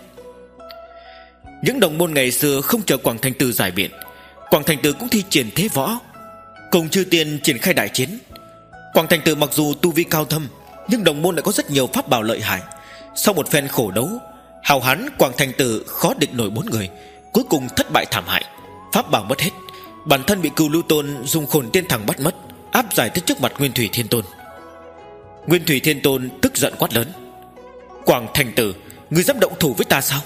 Những đồng môn ngày xưa không chờ Quảng Thành Tử giải biện, Quảng Thành Tử cũng thi triển thế võ, cùng chư tiên triển khai đại chiến. Quảng Thành Tử mặc dù tu vi cao thâm, nhưng đồng môn lại có rất nhiều pháp bảo lợi hại. Sau một phen khổ đấu, hào hán Quảng Thành Tử khó địch nổi bốn người, cuối cùng thất bại thảm hại, pháp bảo mất hết, bản thân bị Cừu Lưu Tôn dùng Khổn Tiên Thẳng bắt mất, áp giải tới trước mặt Nguyên Thủy Thiên Tôn. Nguyên Thủy Thiên Tôn tức giận quát lớn: Quảng Thành Tử, ngươi dám động thủ với ta sao?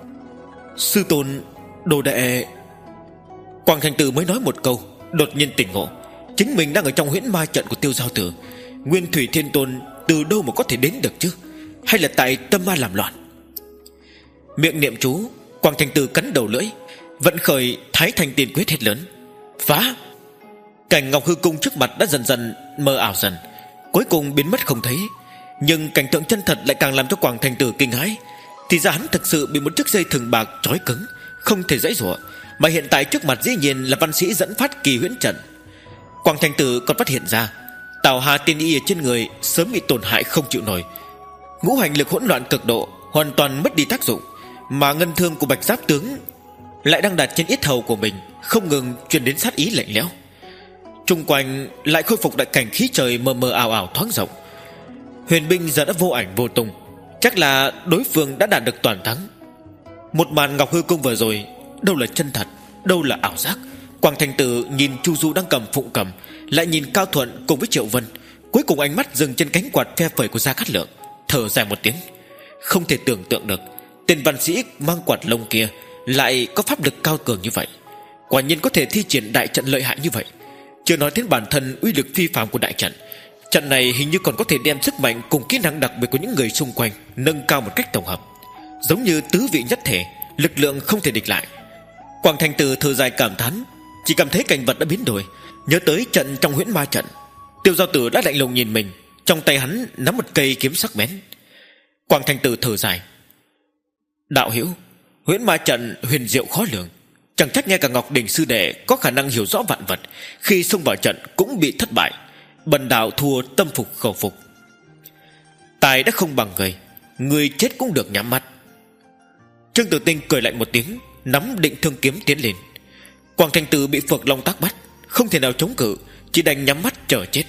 Sư tôn, đồ đệ. Quảng Thành Tử mới nói một câu, đột nhiên tỉnh ngộ, chính mình đang ở trong huyễn ma trận của Tiêu Giao Tử. Nguyên Thủy Thiên Tôn từ đâu mà có thể đến được chứ? Hay là tại tâm ma làm loạn? Miệng niệm chú, Quảng Thành Tử cắn đầu lưỡi, vận khởi Thái Thanh Tiên Quyết hết lớn, phá. Cảnh Ngọc Hư Cung trước mặt đã dần dần mờ ảo dần, cuối cùng biến mất không thấy. Nhưng cảnh tượng chân thật lại càng làm cho Quảng Thành Tử kinh hãi. Thì ra hắn thực sự bị một chiếc dây thừng bạc trói cứng, không thể giãy giụa, mà hiện tại trước mặt dĩ nhiên là văn sĩ dẫn phát kỳ huyễn trận. Quảng Thành Tử còn phát hiện ra Tào Hà tiên y ở trên người sớm bị tổn hại không chịu nổi, ngũ hành lực hỗn loạn cực độ, hoàn toàn mất đi tác dụng. Mà ngân thương của Bạch Giáp tướng lại đang đặt trên yết hầu của mình, không ngừng truyền đến sát ý lạnh lẽo. Trung quanh lại khôi phục đại cảnh khí trời mờ mờ ảo ảo thoáng rộng. Huyền binh giờ đã vô ảnh vô tung, chắc là đối phương đã đạt được toàn thắng. Một màn Ngọc Hư Cung vừa rồi, đâu là chân thật, đâu là ảo giác. Quảng Thành Tử nhìn Chu Du đang cầm phụng cầm, lại nhìn Cao Thuận cùng với Triệu Vân, cuối cùng ánh mắt dừng trên cánh quạt phe phẩy của Gia Cát Lượng, thở dài một tiếng. Không thể tưởng tượng được tên văn sĩ mang quạt lông kia lại có pháp lực cao cường như vậy, quả nhiên có thể thi triển đại trận lợi hại như vậy. Chưa nói đến bản thân uy lực phi phàm của đại trận, trận này hình như còn có thể đem sức mạnh cùng kỹ năng đặc biệt của những người xung quanh nâng cao một cách tổng hợp, giống như tứ vị nhất thể, lực lượng không thể địch lại. Quảng Thành Tử thở dài cảm thán, chỉ cảm thấy cảnh vật đã biến đổi, nhớ tới trận trong huyễn ma trận. Tiêu Giao Tử đã lạnh lùng nhìn mình, trong tay hắn nắm một cây kiếm sắc bén. Quảng Thành Tử thở dài: Đạo hữu, huyễn ma trận huyền diệu khó lường, chẳng trách ngay cả Ngọc Đỉnh sư đệ có khả năng hiểu rõ vạn vật, khi xông vào trận cũng bị thất bại. Bần đạo thua tâm phục khẩu phục. Tài đã không bằng người, người chết cũng được nhắm mắt. Trương Tử Tinh cười lạnh một tiếng, nắm định thương kiếm tiến lên. Quảng Thành Tử bị Phược Long Tác bắt, không thể nào chống cự, chỉ đành nhắm mắt chờ chết.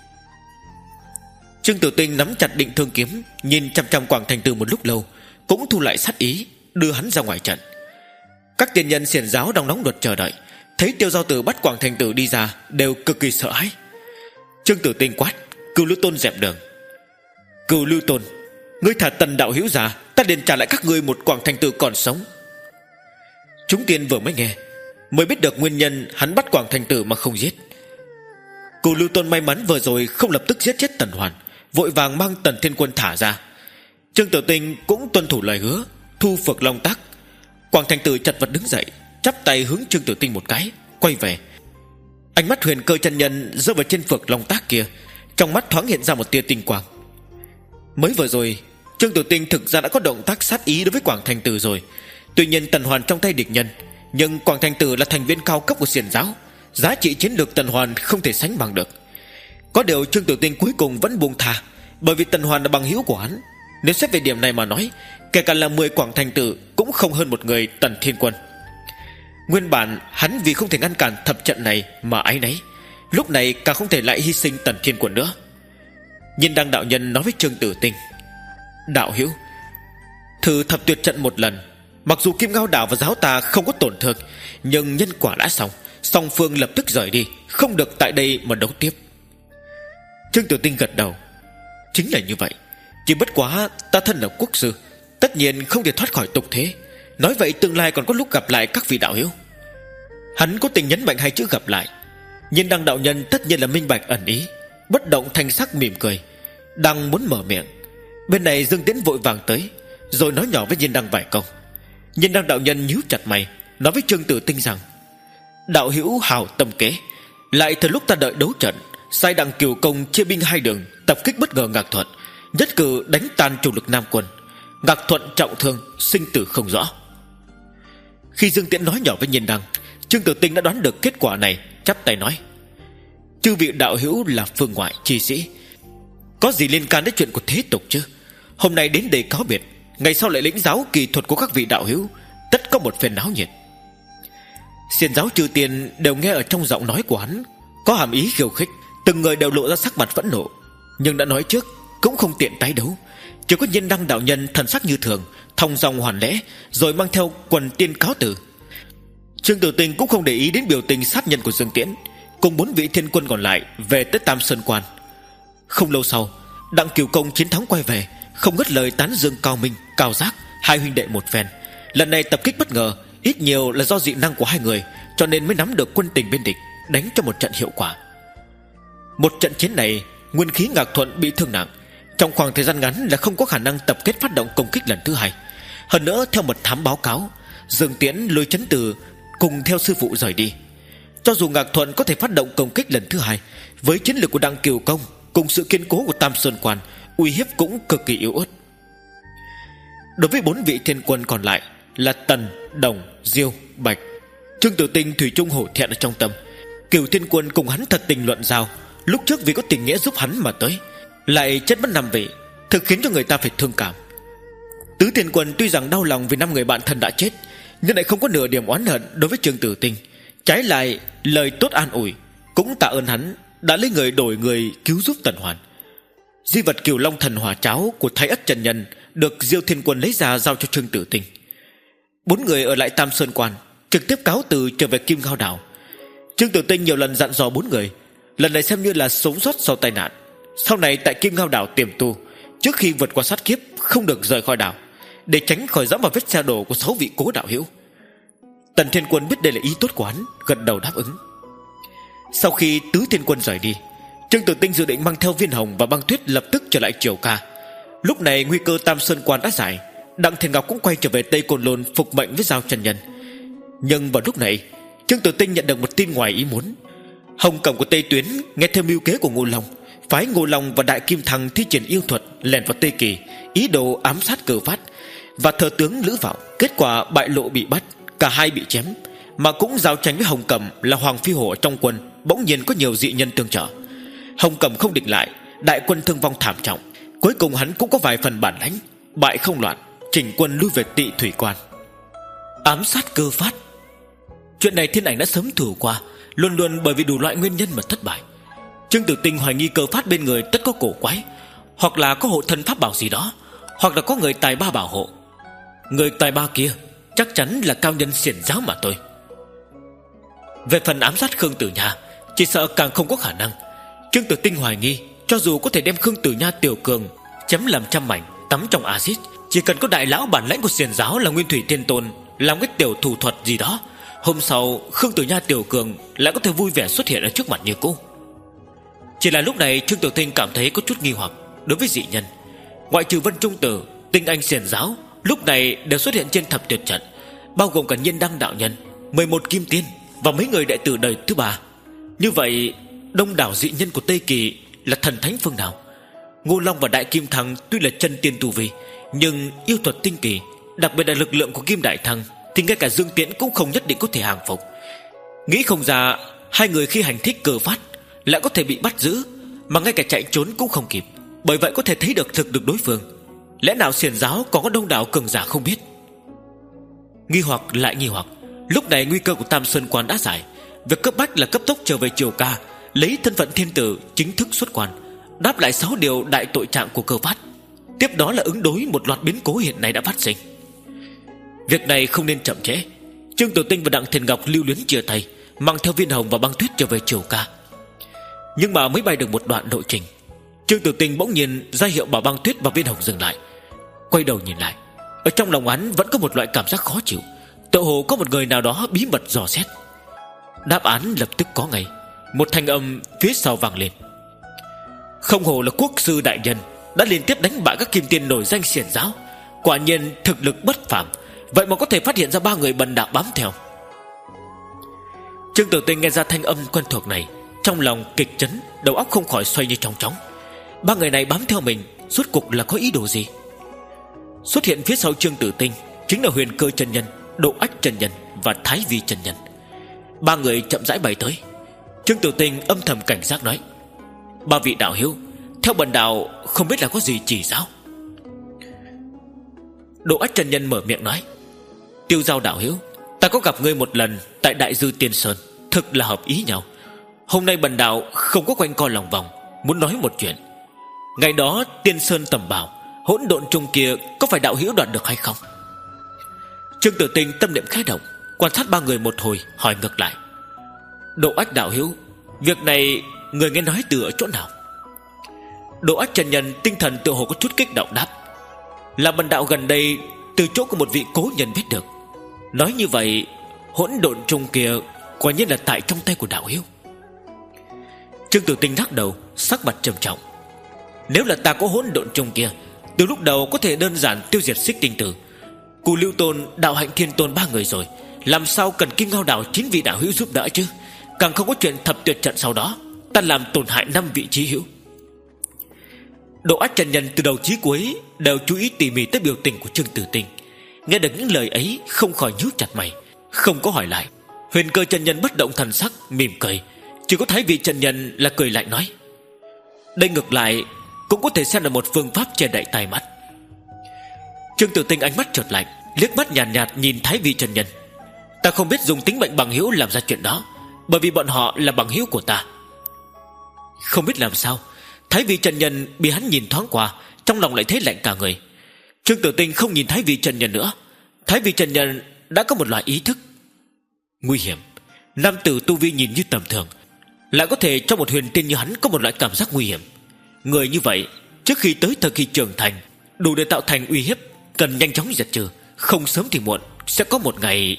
Trương Tử Tinh nắm chặt định thương kiếm, nhìn chăm chăm Quảng Thành Tử một lúc lâu, cũng thu lại sát ý, đưa hắn ra ngoài trận. Các tiên nhân xiển giáo đang nóng ruột chờ đợi, thấy Tiêu Giao Tử bắt Quảng Thành Tử đi ra, đều cực kỳ sợ hãi. Trương Tử Tinh quát: Cừu Lưu Tôn dẹp đường. Cừu Lưu Tôn, ngươi thả Tần đạo hữu ra, ta liền trả lại các ngươi một Quảng Thành Tử còn sống. Chúng tiên vừa mới nghe mới biết được nguyên nhân hắn bắt Quảng Thành Tử mà không giết. Cừu Lưu Tôn may mắn vừa rồi không lập tức giết chết Tần Hoàn, vội vàng mang Tần Thiên Quân thả ra. Trương Tử Tinh cũng tuân thủ lời hứa, thu Phược Long Tác. Quảng Thành Tử chật vật đứng dậy, chắp tay hướng Trương Tử Tinh một cái, quay về. Ánh mắt Huyền Cơ chân nhân rơi vào trên Phược Long Tác kia, trong mắt thoáng hiện ra một tia tinh quang. Mới vừa rồi Trương Tử Tinh thực ra đã có động tác sát ý đối với Quảng Thành Tử rồi. Tuy nhiên Tần Hoàn trong tay địch nhân, nhưng Quảng Thành Tử là thành viên cao cấp của xiển giáo, giá trị chiến lược Tần Hoàn không thể sánh bằng được. Có điều Trương Tử Tinh cuối cùng vẫn buông tha, bởi vì Tần Hoàn là bằng hữu của hắn. Nếu xét về điểm này mà nói, kể cả là mười Quảng Thành Tử cũng không hơn một người Tần Thiên Quân. Nguyên bản hắn vì không thể ngăn cản thập trận này mà áy náy, lúc này càng không thể lại hy sinh Tần Thiên Quân nữa. Nhiên Đăng đạo nhân nói với Trương Tử Tinh: Đạo hữu, thử thập tuyệt trận một lần, mặc dù Kim Ngao Đảo và giáo ta không có tổn thương, nhưng nhân quả đã xong, song phương lập tức rời đi, không được tại đây mà đấu tiếp. Trương Tử Tinh gật đầu: Chính là như vậy, Chỉ bất quá ta thân là quốc sư, tất nhiên không thể thoát khỏi tục thế. Nói vậy tương lai còn có lúc gặp lại các vị đạo hữu. Hắn có tình nhấn mạnh hai chữ gặp lại. Nhiên Đăng đạo nhân tất nhiên là minh bạch ẩn ý, bất động thanh sắc mỉm cười, đang muốn mở miệng. Bên này Dương Tiễn vội vàng tới, rồi nói nhỏ với Nhiên Đăng vài câu. Nhiên Đăng đạo nhân nhíu chặt mày, nói với Trương Tử Tinh rằng: đạo hữu hào tâm kế, lại thời lúc ta đợi đấu trận, sai Đặng Kiều Công chia binh hai đường, tập kích bất ngờ Ngạc Thuận, nhất cử đánh tan chủ lực Nam quân. Ngạc Thuận trọng thương, sinh tử không rõ. Khi Dương Tiễn nói nhỏ với Nhiên Đăng, Trương Tử Tinh đã đoán được kết quả này, chắp tay nói: chư vị đạo hữu là phương ngoại chi sĩ, có gì liên can đến chuyện của thế tục chứ? Hôm nay đến đây cáo biệt, ngày sau lại lĩnh giáo kỳ thuật của các vị đạo hữu, tất có một phen náo nhiệt. Xiển giáo chư tiền đều nghe ở trong giọng nói của hắn có hàm ý khiêu khích, từng người đều lộ ra sắc mặt phẫn nộ, nhưng đã nói trước cũng không tiện tái đấu. Chỉ có Nhiên Đăng đạo nhân thần sắc như thường, thong dong hoàn lễ, rồi mang theo quần tiên cáo từ. Trương Tử Tinh cũng không để ý đến biểu tình sát nhân của Dương Tiễn, cùng bốn vị thiên quân còn lại về tới Tam Sơn Quan. Không lâu sau, Đặng Kiều Công chiến thắng quay về, không ngớt lời tán dương Cao Minh, Cao Giác hai huynh đệ một phen. Lần này tập kích bất ngờ, ít nhiều là do dị năng của hai người, cho nên mới nắm được quân tình bên địch, đánh cho một trận hiệu quả. Một trận chiến này, nguyên khí Ngạc Thuận bị thương nặng, trong khoảng thời gian ngắn là không có khả năng tập kết phát động công kích lần thứ hai. Hơn nữa, theo mật thám báo cáo, Dương Tiễn lôi Chấn Từ cùng theo sư phụ rời đi. Cho dù Ngạc Thuận có thể phát động công kích lần thứ hai, với chiến lược của Đặng Kiều Công cùng sự kiên cố của Tam Sơn Quan, uy hiếp cũng cực kỳ yếu ớt. Đối với bốn vị thiên quân còn lại là Tần, Đồng, Diêu, Bạch, Trương Tử Tinh thủy chung hổ thẹn ở trong tâm. Cửu thiên quân cùng hắn thật tình luận giao, lúc trước vì có tình nghĩa giúp hắn mà tới, lại chết mất năm vị, thực khiến cho người ta phải thương cảm. Tứ thiên quân tuy rằng đau lòng vì năm người bạn thân đã chết, nhưng lại không có nửa điểm oán hận đối với Trương Tử Tinh. Trái lại lời tốt an ủi, cũng tạ ơn hắn đã lấy người đổi người cứu giúp Tần Hoàn. Di vật Cửu Long Thần Hỏa Cháo của Thái Ất Chân Nhân được Diêu Thiên Quân lấy ra giao cho Trương Tử Tinh. Bốn người ở lại Tam Sơn Quan, trực tiếp cáo từ trở về Kim Ngao Đảo. Trương Tử Tinh nhiều lần dặn dò bốn người, lần này xem như là sống sót sau tai nạn, sau này tại Kim Ngao Đảo tiềm tu, trước khi vượt qua sát kiếp không được rời khỏi đảo, để tránh khỏi dẫm vào vết xe đổ của sáu vị cố đạo hữu. Tần Thiên Quân biết đây là ý tốt của hắn, gật đầu đáp ứng. Sau khi Tứ Thiên Quân rời đi, Trương Tử Tinh dự định mang theo Viên Hồng và Băng Tuyết lập tức trở lại Triều Ca. Lúc này nguy cơ Tam Sơn Quan đã giải, Đặng Thiền Ngọc cũng quay trở về Tây Côn Lôn phục mệnh với Giao Chân Nhân. Nhưng vào lúc này, Trương Tử Tinh nhận được một tin ngoài ý muốn. Hồng Cẩm của Tây Tuyến nghe theo mưu kế của Ngô Long, phái Ngô Long và Đại Kim Thăng thi triển yêu thuật lẻn vào Tây Kỳ, ý đồ ám sát Cử Phát và thừa tướng Lữ Vọng. Kết quả bại lộ bị bắt, cả hai bị chém, mà cũng giao tranh với Hồng Cẩm là Hoàng Phi Hổ trong quân. Bỗng nhiên có nhiều dị nhân tương trợ, Hồng Cẩm không địch lại, đại quân thương vong thảm trọng. Cuối cùng hắn cũng có vài phần bản lãnh, bại không loạn, chỉnh quân lui về Tị Thủy Quan. Ám sát Cơ Phát, chuyện này Thiên Ảnh đã sớm thử qua, luôn luôn bởi vì đủ loại nguyên nhân mà thất bại. Trương Tử Tinh hoài nghi Cơ Phát bên người tất có cổ quái, hoặc là có hộ thân pháp bảo gì đó, hoặc là có người tài ba bảo hộ. Người tài ba kia chắc chắn là cao nhân xiển giáo mà thôi. Về phần ám sát Khương Tử Nha, chỉ sợ càng không có khả năng. Trương Tử Tinh hoài nghi, cho dù có thể đem Khương Tử Nha tiểu cường chém làm trăm mảnh, tắm trong axit, chỉ cần có đại lão bản lãnh của xiển giáo là Nguyên Thủy Thiên Tôn làm cái tiểu thủ thuật gì đó, hôm sau Khương Tử Nha tiểu cường lại có thể vui vẻ xuất hiện ở trước mặt như cũ. Chỉ là lúc này Trương Tử Tinh cảm thấy có chút nghi hoặc đối với dị nhân. Ngoại trừ Vân Trung Tử, tinh anh xiển giáo lúc này đều xuất hiện trên thập tuyệt trận, bao gồm cả Nhiên Đăng đạo nhân, mười một kim tiên và mấy người đệ tử đời thứ ba. Như vậy đông đảo dị nhân của Tây Kỳ là thần thánh phương nào? Ngô Long và Đại Kim Thăng tuy là chân tiên tu vi, nhưng yêu thuật tinh kỳ, đặc biệt là lực lượng của Kim Đại Thăng, thì ngay cả Dương Tiễn cũng không nhất định có thể hàng phục. Nghĩ không ra hai người khi hành thích Cơ Phát lại có thể bị bắt giữ, mà ngay cả chạy trốn cũng không kịp. Bởi vậy có thể thấy được thực lực đối phương. Lẽ nào xiển giáo còn có đông đảo cường giả không biết? Nghi hoặc lại nghi hoặc, lúc này nguy cơ của Tam Sơn Quan đã giải. Việc cấp bách là cấp tốc trở về Triều Ca, lấy thân phận thiên tử chính thức xuất quan, đáp lại sáu điều đại tội trạng của Cơ Phát. Tiếp đó là ứng đối một loạt biến cố hiện nay đã phát sinh. Việc này không nên chậm trễ. Trương Tử Tinh và Đặng Thiền Ngọc lưu luyến chia tay, mang theo Viên Hồng và Băng Tuyết trở về Triều Ca. Nhưng mà mới bay được một đoạn lộ trình, Trương Tử Tinh bỗng nhiên ra hiệu bảo Băng Tuyết và Viên Hồng dừng lại. Quay đầu nhìn lại, ở trong lòng hắn vẫn có một loại cảm giác khó chịu, tựa hồ có một người nào đó bí mật dò xét. Đáp án lập tức có ngay. Một thanh âm phía sau vang lên: không hồ là quốc sư đại nhân, đã liên tiếp đánh bại các kim tiên nổi danh xiển giáo, quả nhiên thực lực bất phàm, vậy mà có thể phát hiện ra ba người bần đạo bám theo. Trương Tử Tinh nghe ra thanh âm quen thuộc này, trong lòng kịch chấn, đầu óc không khỏi xoay như trong chóng. Ba người này bám theo mình, rốt cuộc là có ý đồ gì? Xuất hiện phía sau Trương Tử Tinh chính là Huyền Cơ chân nhân, Độ Ách chân nhân và Thái Vi chân nhân. Ba người chậm rãi bay tới. Trương Tử Tinh âm thầm cảnh giác nói: ba vị đạo hữu, theo bần đạo không biết là có gì chỉ giáo. Độ Ách chân nhân mở miệng nói: Tiêu Giao đạo hữu, ta có gặp ngươi một lần tại Đại Dư Tiên Sơn, thực là hợp ý nhau. Hôm nay bần đạo không có quanh co lòng vòng, muốn nói một chuyện. Ngày đó Tiên Sơn tầm bảo, hỗn độn trùng kia có phải đạo hữu đoạt được hay không? Trương Tử Tinh tâm niệm khẽ động, quan sát ba người một hồi, hỏi ngược lại: Độ Ách đạo hữu, việc này người nghe nói từ ở chỗ nào? Độ Ách chân nhân tinh thần tựa hồ có chút kích động đáp: là bần đạo gần đây từ chỗ của một vị cố nhân biết được. Nói như vậy, hỗn độn trùng kia quả nhiên là tại trong tay của đạo hữu. Trương Tử Tinh lắc đầu, sắc mặt trầm trọng: nếu là ta có hỗn độn trùng kia, từ lúc đầu có thể đơn giản tiêu diệt Xích Tinh Tử, Cù Lưu Tôn, Đạo Hạnh Thiên Tôn ba người rồi, làm sao cần Kim Ngao Đảo chín vị đạo hữu giúp đỡ chứ? Càng không có chuyện thập tuyệt trận sau đó, ta làm tổn hại năm vị chí hữu. Độ Ách chân nhân từ đầu chí cuối đều chú ý tỉ mỉ tới biểu tình của Trương Tử Tinh, nghe được những lời ấy không khỏi nhíu chặt mày, không có hỏi lại. Huyền Cơ chân nhân bất động thần sắc, mỉm cười. Chỉ có Thái Vi chân nhân là cười lạnh nói: đây ngược lại cũng có thể xem là một phương pháp che đậy tai mắt. Trương Tử Tinh ánh mắt chợt lạnh, liếc mắt nhàn nhạt, nhạt nhìn Thái Vi chân nhân: ta không biết dùng tính mệnh bằng hữu làm ra chuyện đó, bởi vì bọn họ là bằng hữu của ta. Không biết làm sao, Thái Vi chân nhân bị hắn nhìn thoáng qua, trong lòng lại thấy lạnh cả người. Trương Tử Tinh không nhìn Thái Vi chân nhân nữa. Thái Vi chân nhân đã có một loại ý thức. Nguy hiểm. Nam tử tu vi nhìn như tầm thường, lại có thể cho một huyền tiên như hắn có một loại cảm giác nguy hiểm. Người như vậy trước khi tới thời kỳ trưởng thành, đủ để tạo thành uy hiếp, cần nhanh chóng diệt trừ, không sớm thì muộn sẽ có một ngày.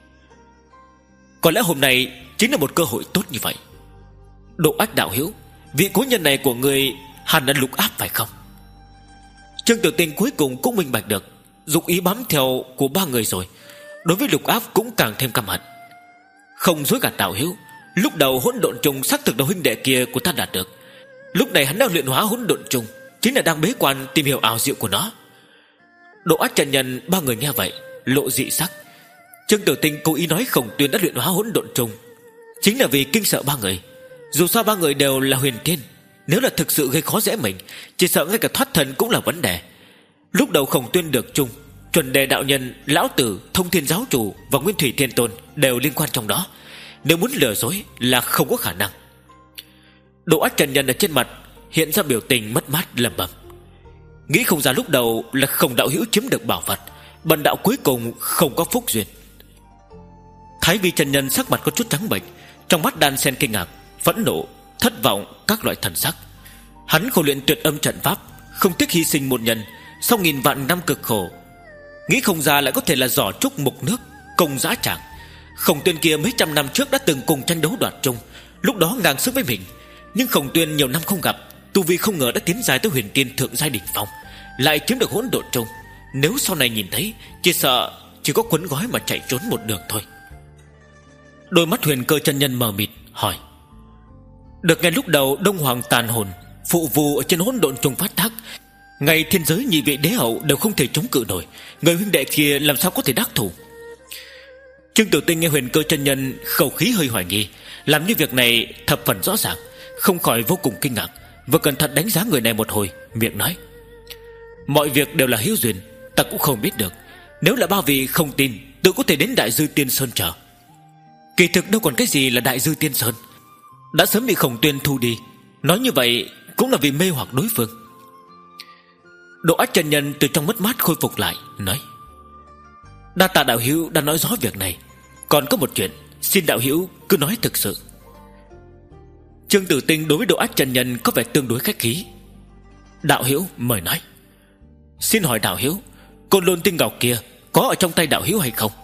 Có lẽ hôm nay chính là một cơ hội tốt như vậy. Độ Ách đạo hữu, vị cố nhân này của người hẳn đã lục áp phải không? Trương Tử Tinh cuối cùng cũng minh bạch được dục ý bám theo của ba người rồi, đối với lục áp cũng càng thêm căm hận. Không dối gạt đạo hữu, lúc đầu hỗn độn trùng xác thực là huynh đệ kia của ta đạt được. Lúc này hắn đang luyện hóa hỗn độn trùng, chính là đang bế quan tìm hiểu ảo diệu của nó. Độ Ách chân nhân ba người nghe vậy lộ dị sắc. Trương Tử Tinh cố ý nói Khổng Tuyên đã luyện hóa hỗn độn trùng, chính là vì kinh sợ ba người. Dù sao ba người đều là huyền tiên, nếu là thực sự gây khó dễ mình, chỉ sợ ngay cả thoát thần cũng là vấn đề. Lúc đầu Khổng Tuyên được chung, chuẩn đề đạo nhân, lão tử, thông thiên giáo chủ và nguyên thủy thiên tôn đều liên quan trong đó, nếu muốn lừa dối là không có khả năng. Độ Ách chân nhân ở trên mặt hiện ra biểu tình mất mát lẩm bẩm: nghĩ không ra lúc đầu là Khổng đạo hữu chiếm được bảo vật, bần đạo cuối cùng không có phúc duyên. Thái Vi chân nhân sắc mặt có chút trắng bệch, trong mắt đan xen kinh ngạc, phẫn nộ, thất vọng các loại thần sắc. Hắn khổ luyện tuyệt âm trận pháp, không tiếc hy sinh một nhân, sau nghìn vạn năm cực khổ, nghĩ không ra lại có thể là giỏ trúc mục nước, công giá tràng. Khổng Tuyên kia mấy trăm năm trước đã từng cùng tranh đấu đoạt chung, lúc đó ngang sức với mình, nhưng Khổng Tuyên nhiều năm không gặp, tu vi không ngờ đã tiến dài tới huyền tiên thượng giai đỉnh phong, lại chiếm được hỗn độn trùng. Nếu sau này nhìn thấy, chỉ sợ chỉ có quấn gói mà chạy trốn một đường thôi. Đôi mắt Huyền Cơ chân nhân mờ mịt hỏi: được ngay lúc đầu Đông Hoàng tàn hồn phụ vù ở trên hỗn độn trùng phát tác, ngay thiên giới nhị vị đế hậu đều không thể chống cự nổi, người huynh đệ kia làm sao có thể đắc thủ? Trương Tử Tinh nghe Huyền Cơ chân nhân khẩu khí hơi hoài nghi, làm như việc này thập phần rõ ràng, không khỏi vô cùng kinh ngạc, và cẩn thận đánh giá người này một hồi, miệng nói: mọi việc đều là hữu duyên, ta cũng không biết được. Nếu là ba vị không tin, tự có thể đến Đại Dư Tiên Sơn chờ. Kỳ thực đâu còn cái gì là Đại Dư Tiên Sơn, đã sớm bị Khổng Tuyên thu đi. Nói như vậy cũng là vì mê hoặc đối phương. Độ Ách chân nhân từ trong mất mát khôi phục lại, nói: đa tạ đạo hữu đã nói rõ việc này, còn có một chuyện xin đạo hữu cứ nói thực sự. Trương Tử Tinh đối với Độ Ách chân nhân có vẻ tương đối khách khí. Đạo hữu mời nói. Xin hỏi đạo hữu, Côn Lôn tinh ngọc kia có ở trong tay đạo hữu hay không?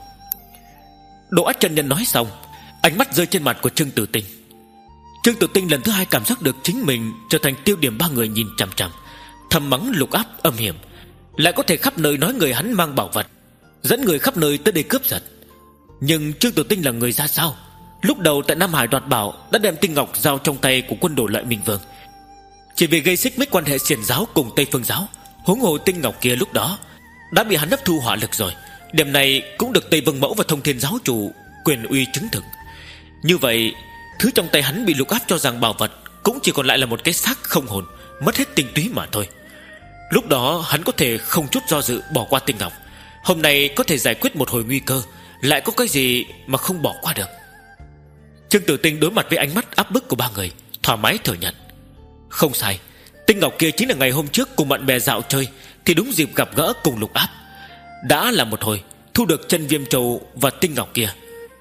Độ Ách chân nhân nói xong, ánh mắt rơi trên mặt của Trương Tử Tinh. Trương Tử Tinh lần thứ hai cảm giác được chính mình trở thành tiêu điểm ba người nhìn chằm chằm, thầm mắng Lục Áp âm hiểm, lại có thể khắp nơi nói người hắn mang bảo vật, dẫn người khắp nơi tới đây cướp giật. Nhưng Trương Tử Tinh là người ra sao? Lúc đầu tại Nam Hải đoạt bảo đã đem tinh ngọc giao trong tay của quân Đồ Lợi Minh Vương, chỉ vì gây xích mích quan hệ xiển giáo cùng Tây Phương giáo. Huống hồ tinh ngọc kia lúc đó đã bị hắn hấp thu hỏa lực rồi, điểm này cũng được Tây Vân Mẫu và Thông Thiên giáo chủ quyền uy chứng thực. Như vậy, thứ trong tay hắn bị Lục Áp cho rằng bảo vật cũng chỉ còn lại là một cái xác không hồn, mất hết tinh túy mà thôi. Lúc đó hắn có thể không chút do dự bỏ qua tinh ngọc, hôm nay có thể giải quyết một hồi nguy cơ, lại có cái gì mà không bỏ qua được. Trương Tử Tinh đối mặt với ánh mắt áp bức của ba người, thoải mái thừa nhận. Không sai, tinh ngọc kia chính là ngày hôm trước cùng bạn bè dạo chơi thì đúng dịp gặp gỡ cùng Lục Áp, đã là một hồi thu được chân viêm châu và tinh ngọc kia.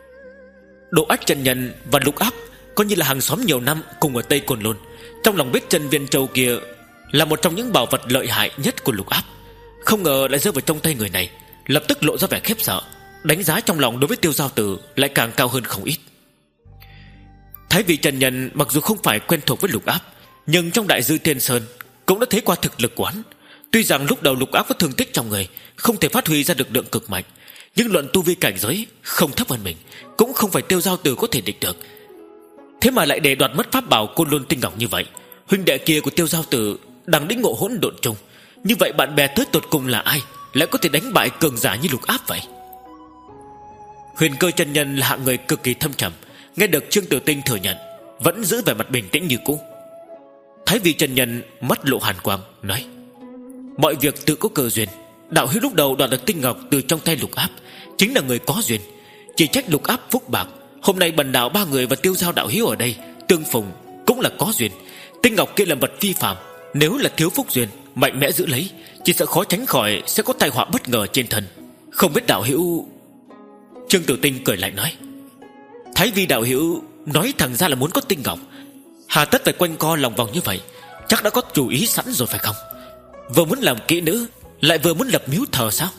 Độ Ách chân nhân và Lục Áp coi như là hàng xóm nhiều năm cùng ở Tây Côn Lôn, trong lòng biết chân viên châu kia là một trong những bảo vật lợi hại nhất của Lục Áp, không ngờ lại rơi vào trong tay người này, lập tức lộ ra vẻ khiếp sợ, đánh giá trong lòng đối với Tiêu Giao Tử lại càng cao hơn không ít. Thái vị chân nhân mặc dù không phải quen thuộc với Lục Áp, nhưng trong Đại Dư Thiên Sơn cũng đã thấy qua thực lực của hắn. Tuy rằng lúc đầu Lục Áp có thương tích trong người, không thể phát huy ra được lượng cực mạnh, nhưng luận tu vi cảnh giới không thấp hơn mình, cũng không phải Tiêu Giao Tử có thể địch được. Thế mà lại để đoạt mất pháp bảo Côn Lôn tinh ngọc như vậy. Huynh đệ kia của Tiêu Giao Tử đang đĩnh ngộ hỗn độn chung, như vậy bạn bè tới tột cùng là ai lại có thể đánh bại cường giả như Lục Áp vậy? Huyền Cơ chân nhân là hạng người cực kỳ thâm trầm, nghe được Trương Tử Tinh thừa nhận, vẫn giữ vẻ mặt bình tĩnh như cũ. Thái vị chân nhân mắt lộ hàn quang nói: mọi việc tự có cơ duyên. Đạo hữu lúc đầu đoạt được tinh ngọc từ trong tay Lục Áp, chính là người có duyên. Chỉ trách Lục Áp phúc bạc, hôm nay bần đạo ba người và Tiêu Giao đạo hữu ở đây tương phùng cũng là có duyên. Tinh ngọc kia là vật phi phàm, nếu là thiếu phúc duyên mạnh mẽ giữ lấy, chỉ sợ khó tránh khỏi sẽ có tai họa bất ngờ trên thân. Không biết đạo hữu... Trương Tử Tinh cười lại nói: Thái vi đạo hữu nói thẳng ra là muốn có tinh ngọc, hà tất phải quanh co lòng vòng như vậy? Chắc đã có chủ ý sẵn rồi phải không? Vừa muốn làm kỹ nữ lại vừa muốn lập miếu thờ sao?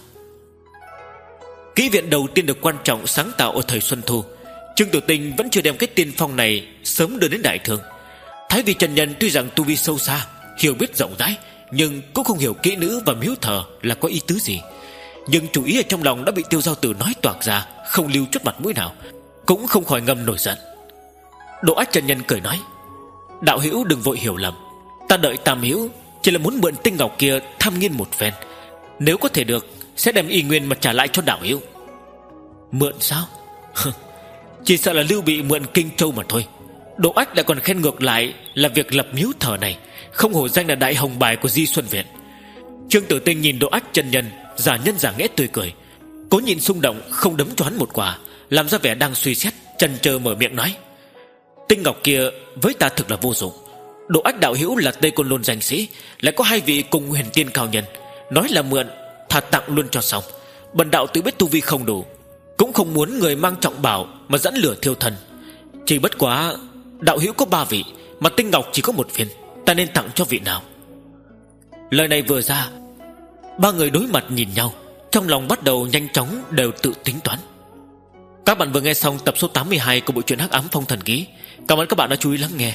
Kỹ viện đầu tiên được quan trọng sáng tạo ở thời Xuân Thu, Trương Tử Tinh vẫn chưa đem cái tiên phong này sớm đưa đến đại thương. Thái vi chân nhân tuy rằng tu vi sâu xa, hiểu biết rộng rãi, nhưng cũng không hiểu kỹ nữ và miếu thờ là có ý tứ gì. Nhưng chủ ý ở trong lòng đã bị Tiêu Giao Tử nói toạc ra, không lưu chút mặt mũi nào, cũng không khỏi ngầm nổi giận. Độ Ách chân nhân cười nói: đạo hữu đừng vội hiểu lầm, ta đợi Tam hữu chỉ là muốn mượn tinh ngọc kia tham nghiên một phen, nếu có thể được sẽ đem y nguyên mà trả lại cho đạo hữu. Mượn sao? Chỉ sợ là Lưu Bị mượn Kinh Châu mà thôi. Độ Ách lại còn khen ngược lại là việc lập miếu thờ này không hổ danh là đại hồng bài của Di Xuân Viện. Trương Tử Tinh nhìn Độ Ách chân nhân giả nhân giả nghĩa tươi cười, cố nhìn xung động không đấm cho hắn một quả, làm ra vẻ đang suy xét, chần chờ mở miệng nói: tinh ngọc kia với ta thực là vô dụng. Độ Ách đạo hữu là Tây Côn Lôn danh sĩ, lại có hai vị cùng huyền tiên cao nhân, nói là mượn thà tặng luôn cho xong. Bần đạo tự biết tu vi không đủ, cũng không muốn người mang trọng bảo mà dẫn lửa thiêu thân. Chỉ bất quá đạo hữu có ba vị, mà tinh ngọc chỉ có một viên, ta nên tặng cho vị nào? Lời này vừa ra, ba người đối mặt nhìn nhau, trong lòng bắt đầu nhanh chóng đều tự tính toán. Các bạn vừa nghe xong tập số tám mươi hai của bộ truyện Hắc Ám Phong Thần Ký. Cảm ơn các bạn đã chú ý lắng nghe.